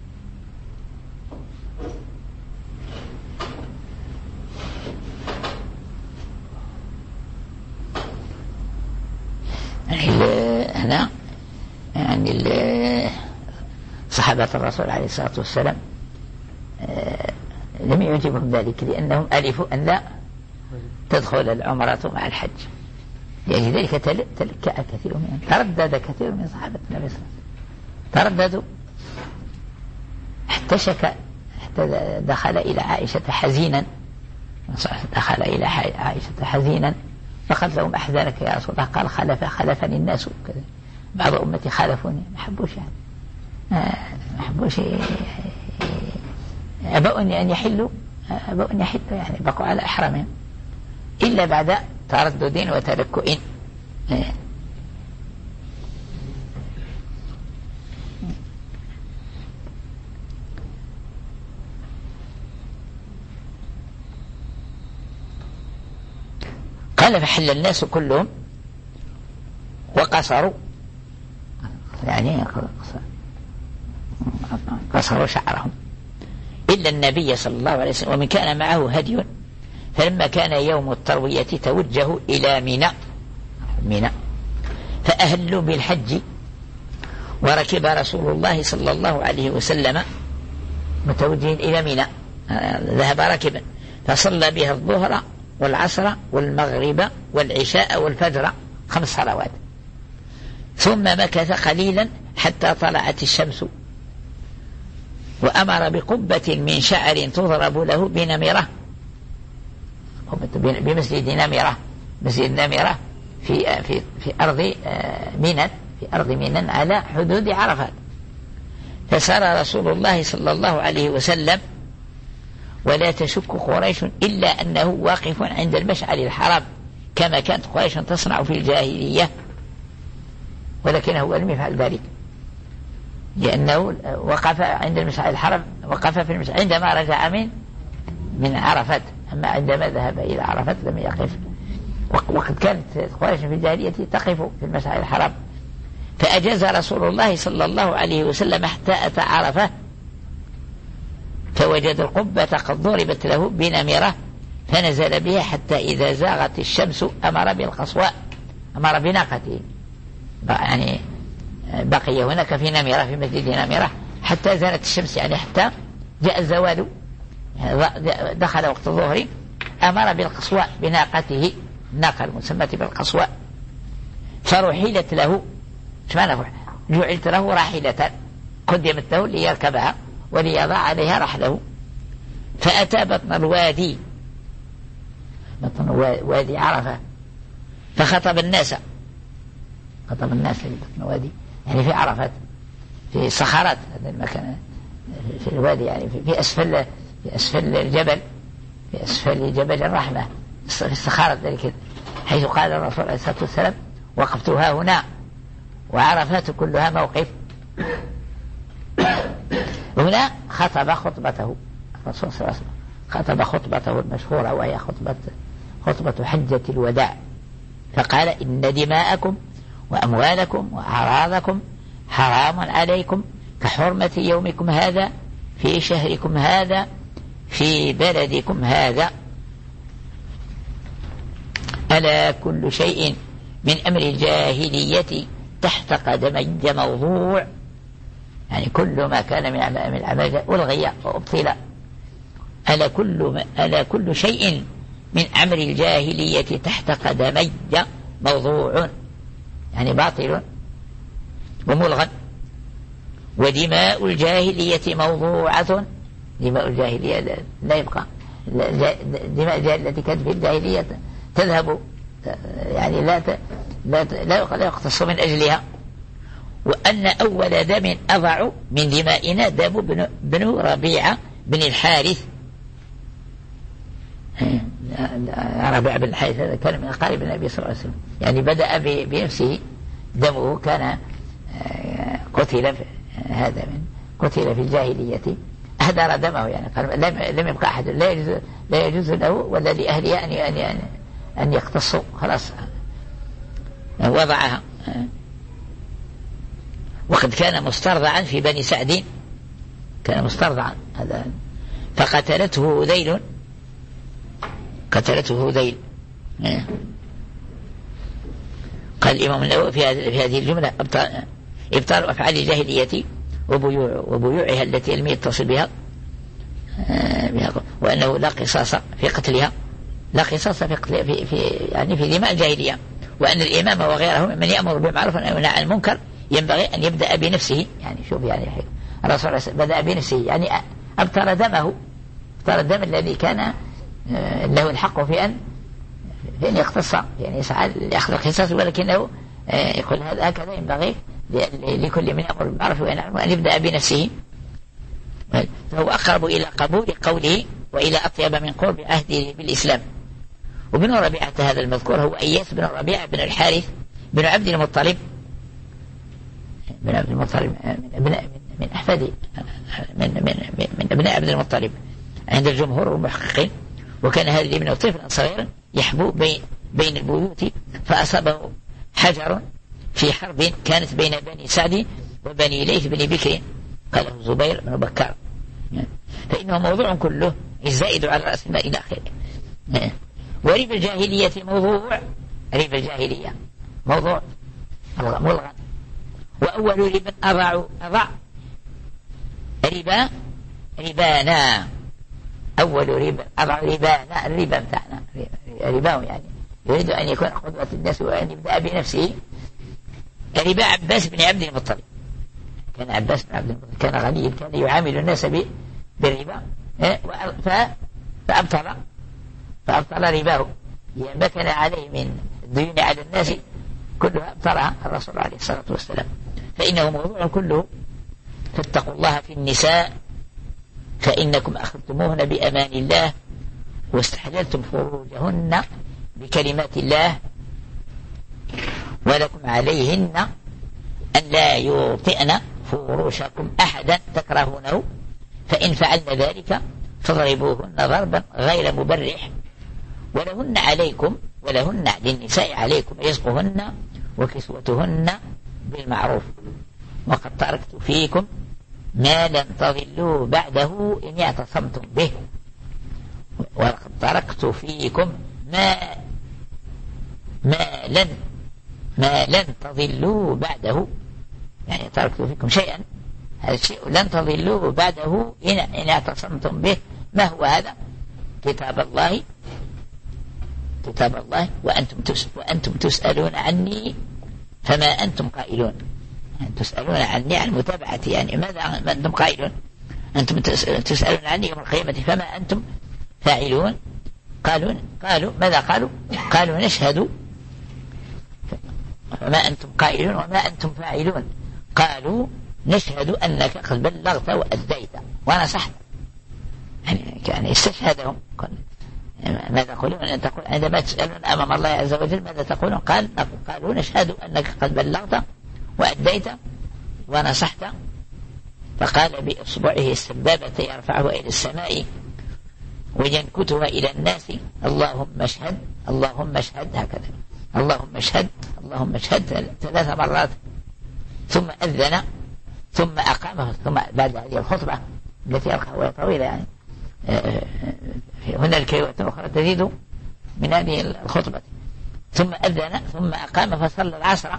هنا يعني صحابة الرسول عليه الصلاة والسلام لم يعجبهم ذلك لأنهم ألفوا أن لا تدخل العمرة مع الحج. لذلك تلكأ كثير منهم تردد كثير من صحابة النبي صلى الله عليه وسلم ترددوا حتى شكى حتى دخل إلى عائشة حزينا دخل إلى عائشة حزينا فقال لهم أحزنك يا رسول الله؟ قال خلف خلفني الناس كذا بعض أمتي خالفوني ما حبوش يعني ما حبوش أبوا أن يحلوا أبوا أن يحلوا يعني بقوا على إحرامهم إلا بعد تردد وتلكؤ. قال فحل الناس كلهم وقصروا، يعني قصروا شعرهم إلا النبي صلى الله عليه وسلم، ومن كان معه هدي. فلما كان يوم التروية توجهوا إلى منى منى فأهلوا بالحج، وركب رسول الله صلى الله عليه وسلم متوجهين إلى منى، ذهب راكبا فصلى بها الظهر والعصر والمغرب والعشاء والفجر، خمس صلوات، ثم مكث قليلا حتى طلعت الشمس، وأمر بقبة من شعر تضرب له بنمرة، بمسجد نمرة، مسجد نمرة في في في أرض منى، في أرض منى على حدود عرفات. فسار رسول الله صلى الله عليه وسلم ولا تشك قريش إلا أنه واقف عند المشعر الحرام كما كانت قريش تصنع في الجاهلية، ولكنه لم يفعل ذلك لأنه وقف عند المشعر الحرام، وقف في المشعر عندما رجع من من عرفات، أما عندما ذهب إلى عرفات لم يقف. وقد كانت قريش في الجاهلية تقف في المشعر الحرام. فأجاز رسول الله صلى الله عليه وسلم حتى أتى عرفة فوجد القبة قد ضربت له بنمرة، فنزل بها حتى إذا زاغت الشمس أمر بالقصواء، أمر بناقته، يعني بقي هناك في نمرة في مسجد نمرة حتى زالت الشمس، يعني حتى جاء الزوال، دخل وقت الظهر، أمر بالقصواء بناقته، الناقة المسمى بالقصواء، فرحلت له، جعلت له راحلة قدمت له ليركبها وليضع عليها رحله. فأتى بطن الوادي، بطن وادي عرفة، فخطب الناس، خطب الناس في بطن الوادي يعني في عرفات، في صخرات هذا المكان، في الوادي يعني في أسفل في أسفل الجبل، في أسفل جبل الرحمة، في الصخرات ذلك، حيث قال الرسول عليه الصلاة والسلام وقفتها هنا وعرفات كلها موقف. هنا خطب خطبته الرسول صلى الله عليه وسلم، خطب خطبته المشهورة وهي خطبة خطبة حجة الوداع، فقال إن دماءكم وأموالكم وأعراضكم حرام عليكم كحرمة يومكم هذا في شهركم هذا في بلدكم هذا. ألا كل شيء من أمر الجاهلية تحت قدمي موضوع، يعني كل ما كان من العمل ألغي وأبطل. ألا كل, ألا كل شيء من أمر الجاهلية تحت قدمي موضوع، يعني باطل وملغى. ودماء الجاهلية موضوعة، دماء الجاهلية لا يبقى، دماء الجاهلية التي كانت في الجاهلية تذهب، يعني لا لا لا يقتص من أجلها. وأن أول دم أضع من دمائنا دم بن, بن ربيعة بن الحارث. ربيعة بن الحارث هذا كان من أقارب النبي صلى الله عليه وسلم، يعني بدأ بنفسه، دمه كان قتل هذا من قتل في الجاهلية، أهدر دمه، يعني قال لم, لم يبقى أحد، لا يجوز, لا يجوز له ولا لأهلها أن, أن, أن, أن يقتصوا، خلاص وضعها. وقد كان مسترضعا في بني سعد، كان مسترضعا هذا، فقتلته هذيل، قتلته هذيل. قال الإمام النووي في هذه الجملة إبطال أفعال الجاهلية وبيوع وبيوعها التي لم يتصل بها، وأنه لا قصاص في قتلها، لا قصاص في قتل في, في يعني في دماء الجاهلية. وأن الإمام وغيره من يأمر بالمعروف وينهى عن المنكر ينبغي أن يبدأ بنفسه، يعني شوف يعني الرسول بدأ بنفسه، يعني أبطل دمه، أبطل الدم الذي كان له الحق في أن في أن يقتص، يعني يسعى لأخذ القصاص، ولكنه يقول هكذا ينبغي لكل من يأمر بالمعروف وينهى عن المنكر أن يبدأ بنفسه، فهو أقرب إلى قبول قوله وإلى أطيب من قرب عهده بالإسلام. وبن ربيعة هذا المذكور هو إياس بن ربيعة بن الحارث بن عبد المطلب بن عبد المطلب من من أحفاد من من من ابناء عبد المطلب عند الجمهور والمحققين. وكان هذا الابن طفلا صغيرا يحبو بين بين البيوت فأصابه حجر في حرب كانت بين بني سعد وبني ليث بن بكر قاله الزبير بن بكار، فإنه موضوع كله الزائد على رأس الماء إلى آخره. وربا الجاهلية موضوع ربا الجاهلية موضوع ملغى. وأول ربا أضع أضع ربا ربانا أول ربا أضع ربانا الربا بتاعنا ربا يعني يريد أن يكون قدوة الناس وأن يبدأ بنفسه. ربا عباس بن عبد المطلب كان عباس بن عبد المطلب كان غنيا كان يعامل الناس بالربا فأبطل فأبطل رباه ما كان عليه من الديون على الناس كلها أبطلها الرسول عليه الصلاة والسلام. فإنه موضوع كله فاتقوا الله في النساء فإنكم أخذتموهن بأمان الله واستحللتم فروجهن بكلمات الله ولكم عليهن أن لا يوطئن فروشكم أحدا تكرهونه فإن فعلن ذلك فاضربوهن ضربا غير مبرح ولهن عليكم ولهن للنساء عليكم رزقهن وكسوتهن بالمعروف وقد تركت فيكم ما لن تضلوا بعده إن اعتصمتم به وقد تركت فيكم ما ما لن ما لن تضلوا بعده يعني تركت فيكم شيئا هذا الشيء لن تضلوا بعده إن اعتصمتم به. ما هو هذا؟ كتاب الله كتاب الله وأنتم وأنتم تسألون عني فما أنتم قائلون. تسألون عني عن متابعتي يعني ماذا أنتم قائلون؟ أنتم تسألون عني يوم القيامة فما أنتم فاعلون. قالوا قالوا ماذا قالوا؟ قالوا نشهد فما أنتم قائلون وما أنتم فاعلون. قالوا نشهد أنك قد بلغت وأديت ونصحت يعني كان استشهدهم. ماذا تقولون أن تقول عندما تسألون أمام الله عز وجل ماذا تقولون؟ قال قالوا نشهد أنك قد بلغت وأديت ونصحت. فقال بإصبعه السبابة يرفعها إلى السماء وينكتها إلى الناس اللهم اشهد اللهم اشهد هكذا اللهم اشهد اللهم اشهد ثلاث مرات ثم أذن ثم أقام. ثم بعد هذه الخطبة التي ألقاها طويلة يعني هنا الكلمة أخرى تزيد من هذه الخطبة ثم أذن ثم أقام فصلى العصر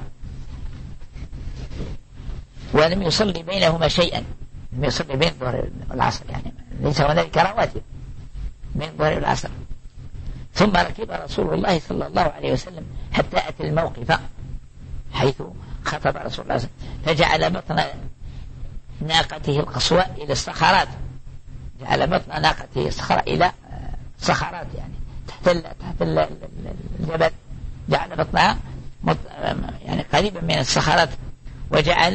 ولم يصلي بينهما شيئا لم يصلي بين الظهر والعصر يعني ليس هنالك رواتب بين الظهر والعصر. ثم ركب رسول الله صلى الله عليه وسلم حتى أتى الموقف حيث خطب رسول الله فجعل بطن ناقته القصواء إلى الصخرات جعل بطن ناقته الصخراء إلى صخرات يعني تحت تحت الجبل جعل بطنها يعني قريبا من الصخرات وجعل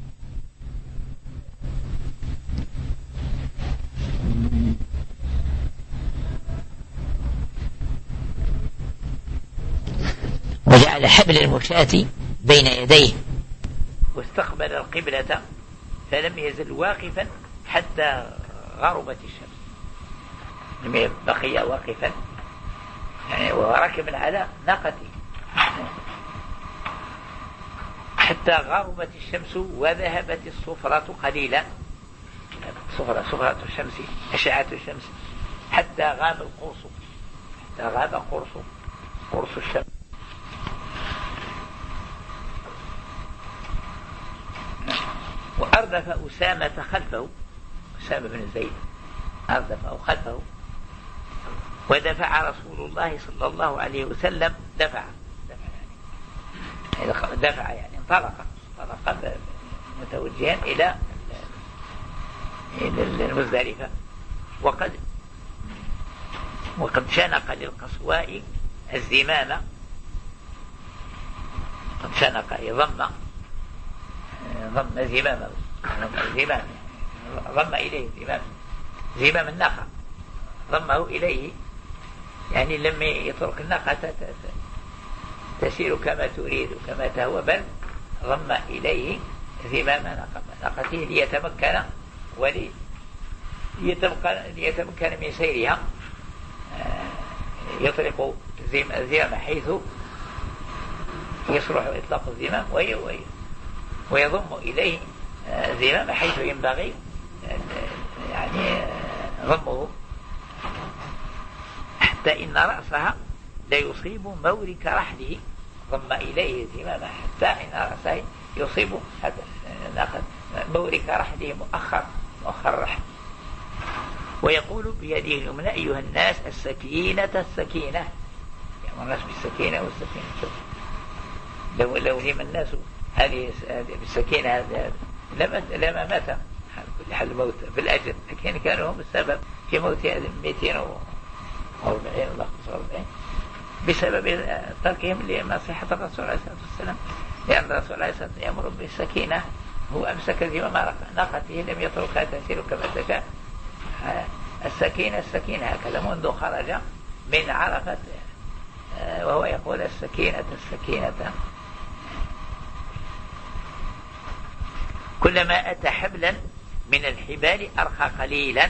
وجعل حبل المشاة بين يديه واستقبل القبلة فلم يزل واقفا حتى غربت الشمس بقي واقفا يعني وركب على ناقته حتى غربت الشمس وذهبت الصفرة قليلا صفرة صفرة الشمس أشعة الشمس حتى غاب القرص حتى غاب قرص قرص الشمس. وأردف أسامة خلفه أسامة بن زيد أردفه خلفه ودفع رسول الله صلى الله عليه وسلم دفع دفع يعني دفع يعني انطلق انطلق متوجها إلى إلى المزدلفة وقد وقد شنق للقصواء الزمام قد شنق ضم ضم زمامه زمام ضم إليه زمام زمام الناقة ضمه إليه يعني لما يترك الناقة تسير كما تريد كما تهوى، بل ضم إليه زمام ناقته ليتمكن وليتمكن من سيرها، يطلق الزمام حيث يصلح إطلاق الزمام ويضم إليه زمام حيث ينبغي يعني ضمه، حتى إن رأسها لا يصيب مورك رحله، ضم إليه زمام حتى إن رأسه يصيب مورك رحله مؤخر مؤخر رحل. ويقول بيده اليمنى أيها الناس السكينة السكينة، يعني الناس بالسكينة والسكينة. لو لو هم الناس هذه بالسكينة لما لما مات حل موت بالأجل، لكن كانوا هم السبب في موت مئتين وأربعين ولا خمسة وأربعين بسبب تركهم لنصيحة الرسول عليه الصلاة والسلام، لأن الرسول عليه الصلاة والسلام يأمر بالسكينة، هو أمسك زمام ناقته لم يتركها تسير كما تشاء. السكينة السكينة هكذا منذ خرج من عرفة وهو يقول السكينة السكينة. كلما أتى حبلا من الحبال أرخى قليلا.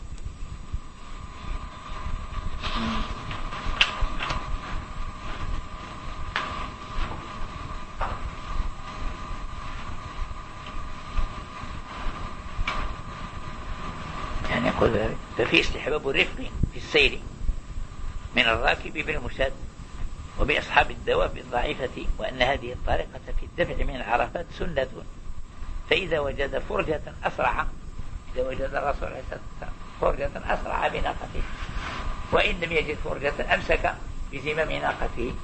يعني يقول ففي استحباب الرفق في السير من الراكب بالمشاة وبأصحاب الدواب الضعيفة، وأن هذه الطريقة في الدفع من العرفات سنة، فإذا وجد فرجة أسرع، إذا وجد الرسول عليه الصلاة والسلام فرجة أسرع بناقته، وإن لم يجد فرجة أمسك بزمام ناقته.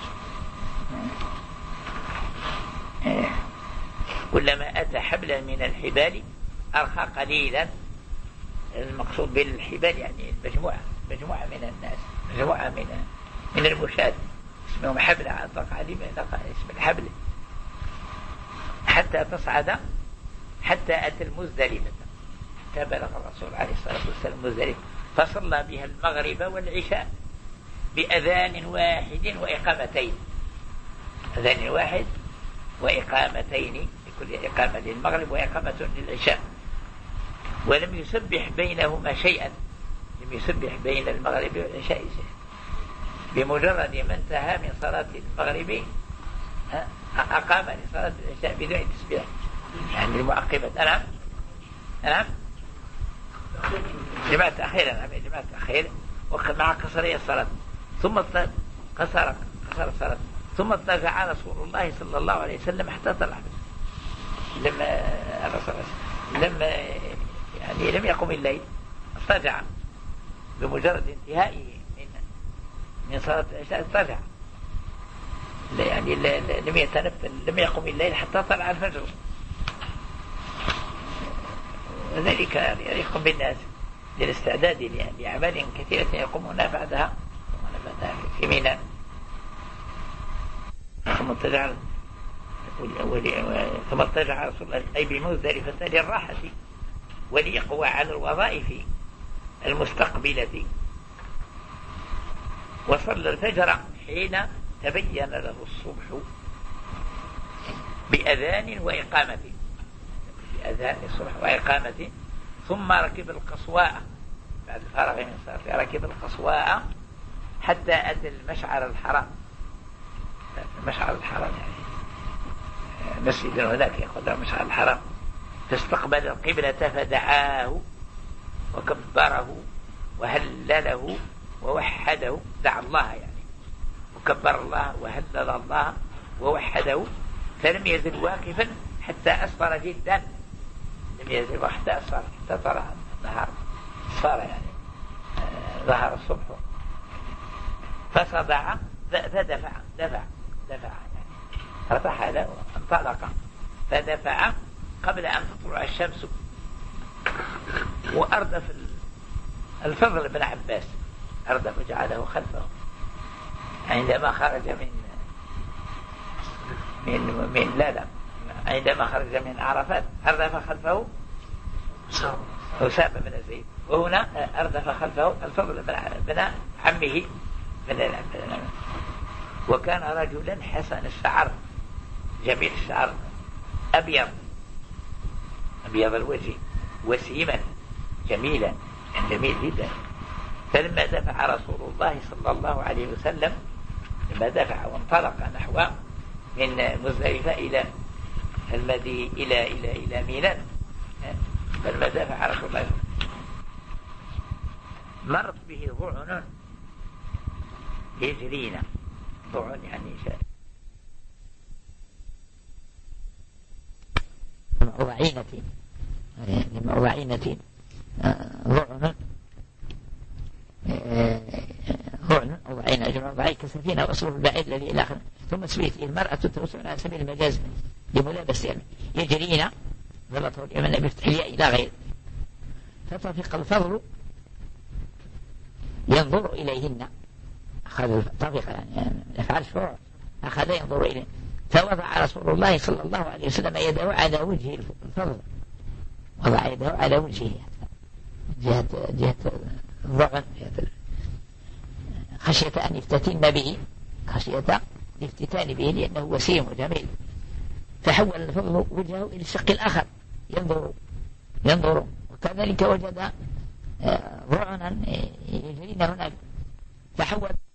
كلما أتى حبلا من الحبال أرخى قليلا. المقصود بالحبال يعني مجموعة مجموعة من الناس، مجموعة من من المشاة اسمهم حبل، أطلق عليه اسم الحبل، حتى تصعد حتى أتى المزدلفة، حتى بلغ الرسول عليه الصلاة والسلام المزدلفة فصلى بها المغرب والعشاء بأذان واحد وإقامتين، أذان واحد وإقامتين، لكل إقامة للمغرب وإقامة للعشاء، ولم يسبح بينهما شيئا، لم يسبح بين المغرب والعشاء شيئا. بمجرد ما انتهى من صلاة المغرب أقام لصلاة العشاء بدون تسبيح، يعني المعقبة. نعم نعم جماعة تأخير، نعم جماعة تأخير ومع قصرية الصلاة، ثم قصر قصر الصلاة، ثم اضطجع رسول الله صلى الله عليه وسلم حتى طلع. لما الرسول لما يعني لم يقم الليل اضطجع، بمجرد انتهائه من من صلاة العشاء اضطجع، يعني لم يتنفل، لم يقم الليل حتى طلع الفجر. وذلك يقوم بالناس للاستعداد لأعمال كثيرة يقومون بعدها في منى. ثم اضطجع ثم اضطجع رسول الله أي بمزدلفة للراحة وليقوى على الوظائف المستقبلة، وصلى الفجر حين تبين له الصبح بأذان وإقامة، بأذان الصبح وإقامة. ثم ركب القصواء بعد الفارغ من الصلاة، ركب القصواء حتى أتى المشعر الحرام، المشعر الحرام يعني مسجد هناك يقول مشعر الحرام، فاستقبل القبلة فدعاه وكبره وهلله ووحده، دعا الله يعني وكبر الله وهلل الله ووحده، فلم يزل واقفا حتى أسفر جدا، لم يزل حتى أسفر حتى طلع النهار، أسفر يعني ظهر الصبح، فصدع فدفع دفع دفع يعني ارتحل وانطلق فدفع قبل أن تطلع الشمس، وأردف الفضل بن عباس، أردف جعله خلفه عندما خرج من من من لا لا عندما خرج من عرفات أردف خلفه أسامة بن زيد، وهنا أردف خلفه الفضل بن عمه بدل بدل وكان رجلا حسن الشعر جميل الشعر أبيض أبيض الوجه وسيما جميلا جميل جدا. فلما دفع رسول الله صلى الله عليه وسلم لما دفع وانطلق نحو من مزدلفة إلى المدي إلى إلى إلى ميلان، فلما دفع رسول الله مرت به ضعن يجرين، ضعن يعني شيء معوعينة معوعينة ضعن ضعن وضعين جمع ضعين كسفينة وأصله البعيد الذي إلى آخره. ثم سبيت المرأة توسع على سبيل المجاز لملابس يعني يجرين ضبطه اليمن بفتح الياء إلى غير. فطفق الفضل ينظر إليهن، أخذ طفق يعني يفعل شعور أخذ ينظر إليه. فوضع رسول الله صلى الله عليه وسلم يده على وجه الفضل، وضع يده على وجهه جهة جهة الضغن خشية أن يفتتن به، خشية الافتتان به لأنه وسيم وجميل. فحول الفضل وجهه إلى الشق الآخر ينظر ينظر وكذلك وجد ضعنا يجرين هناك فحول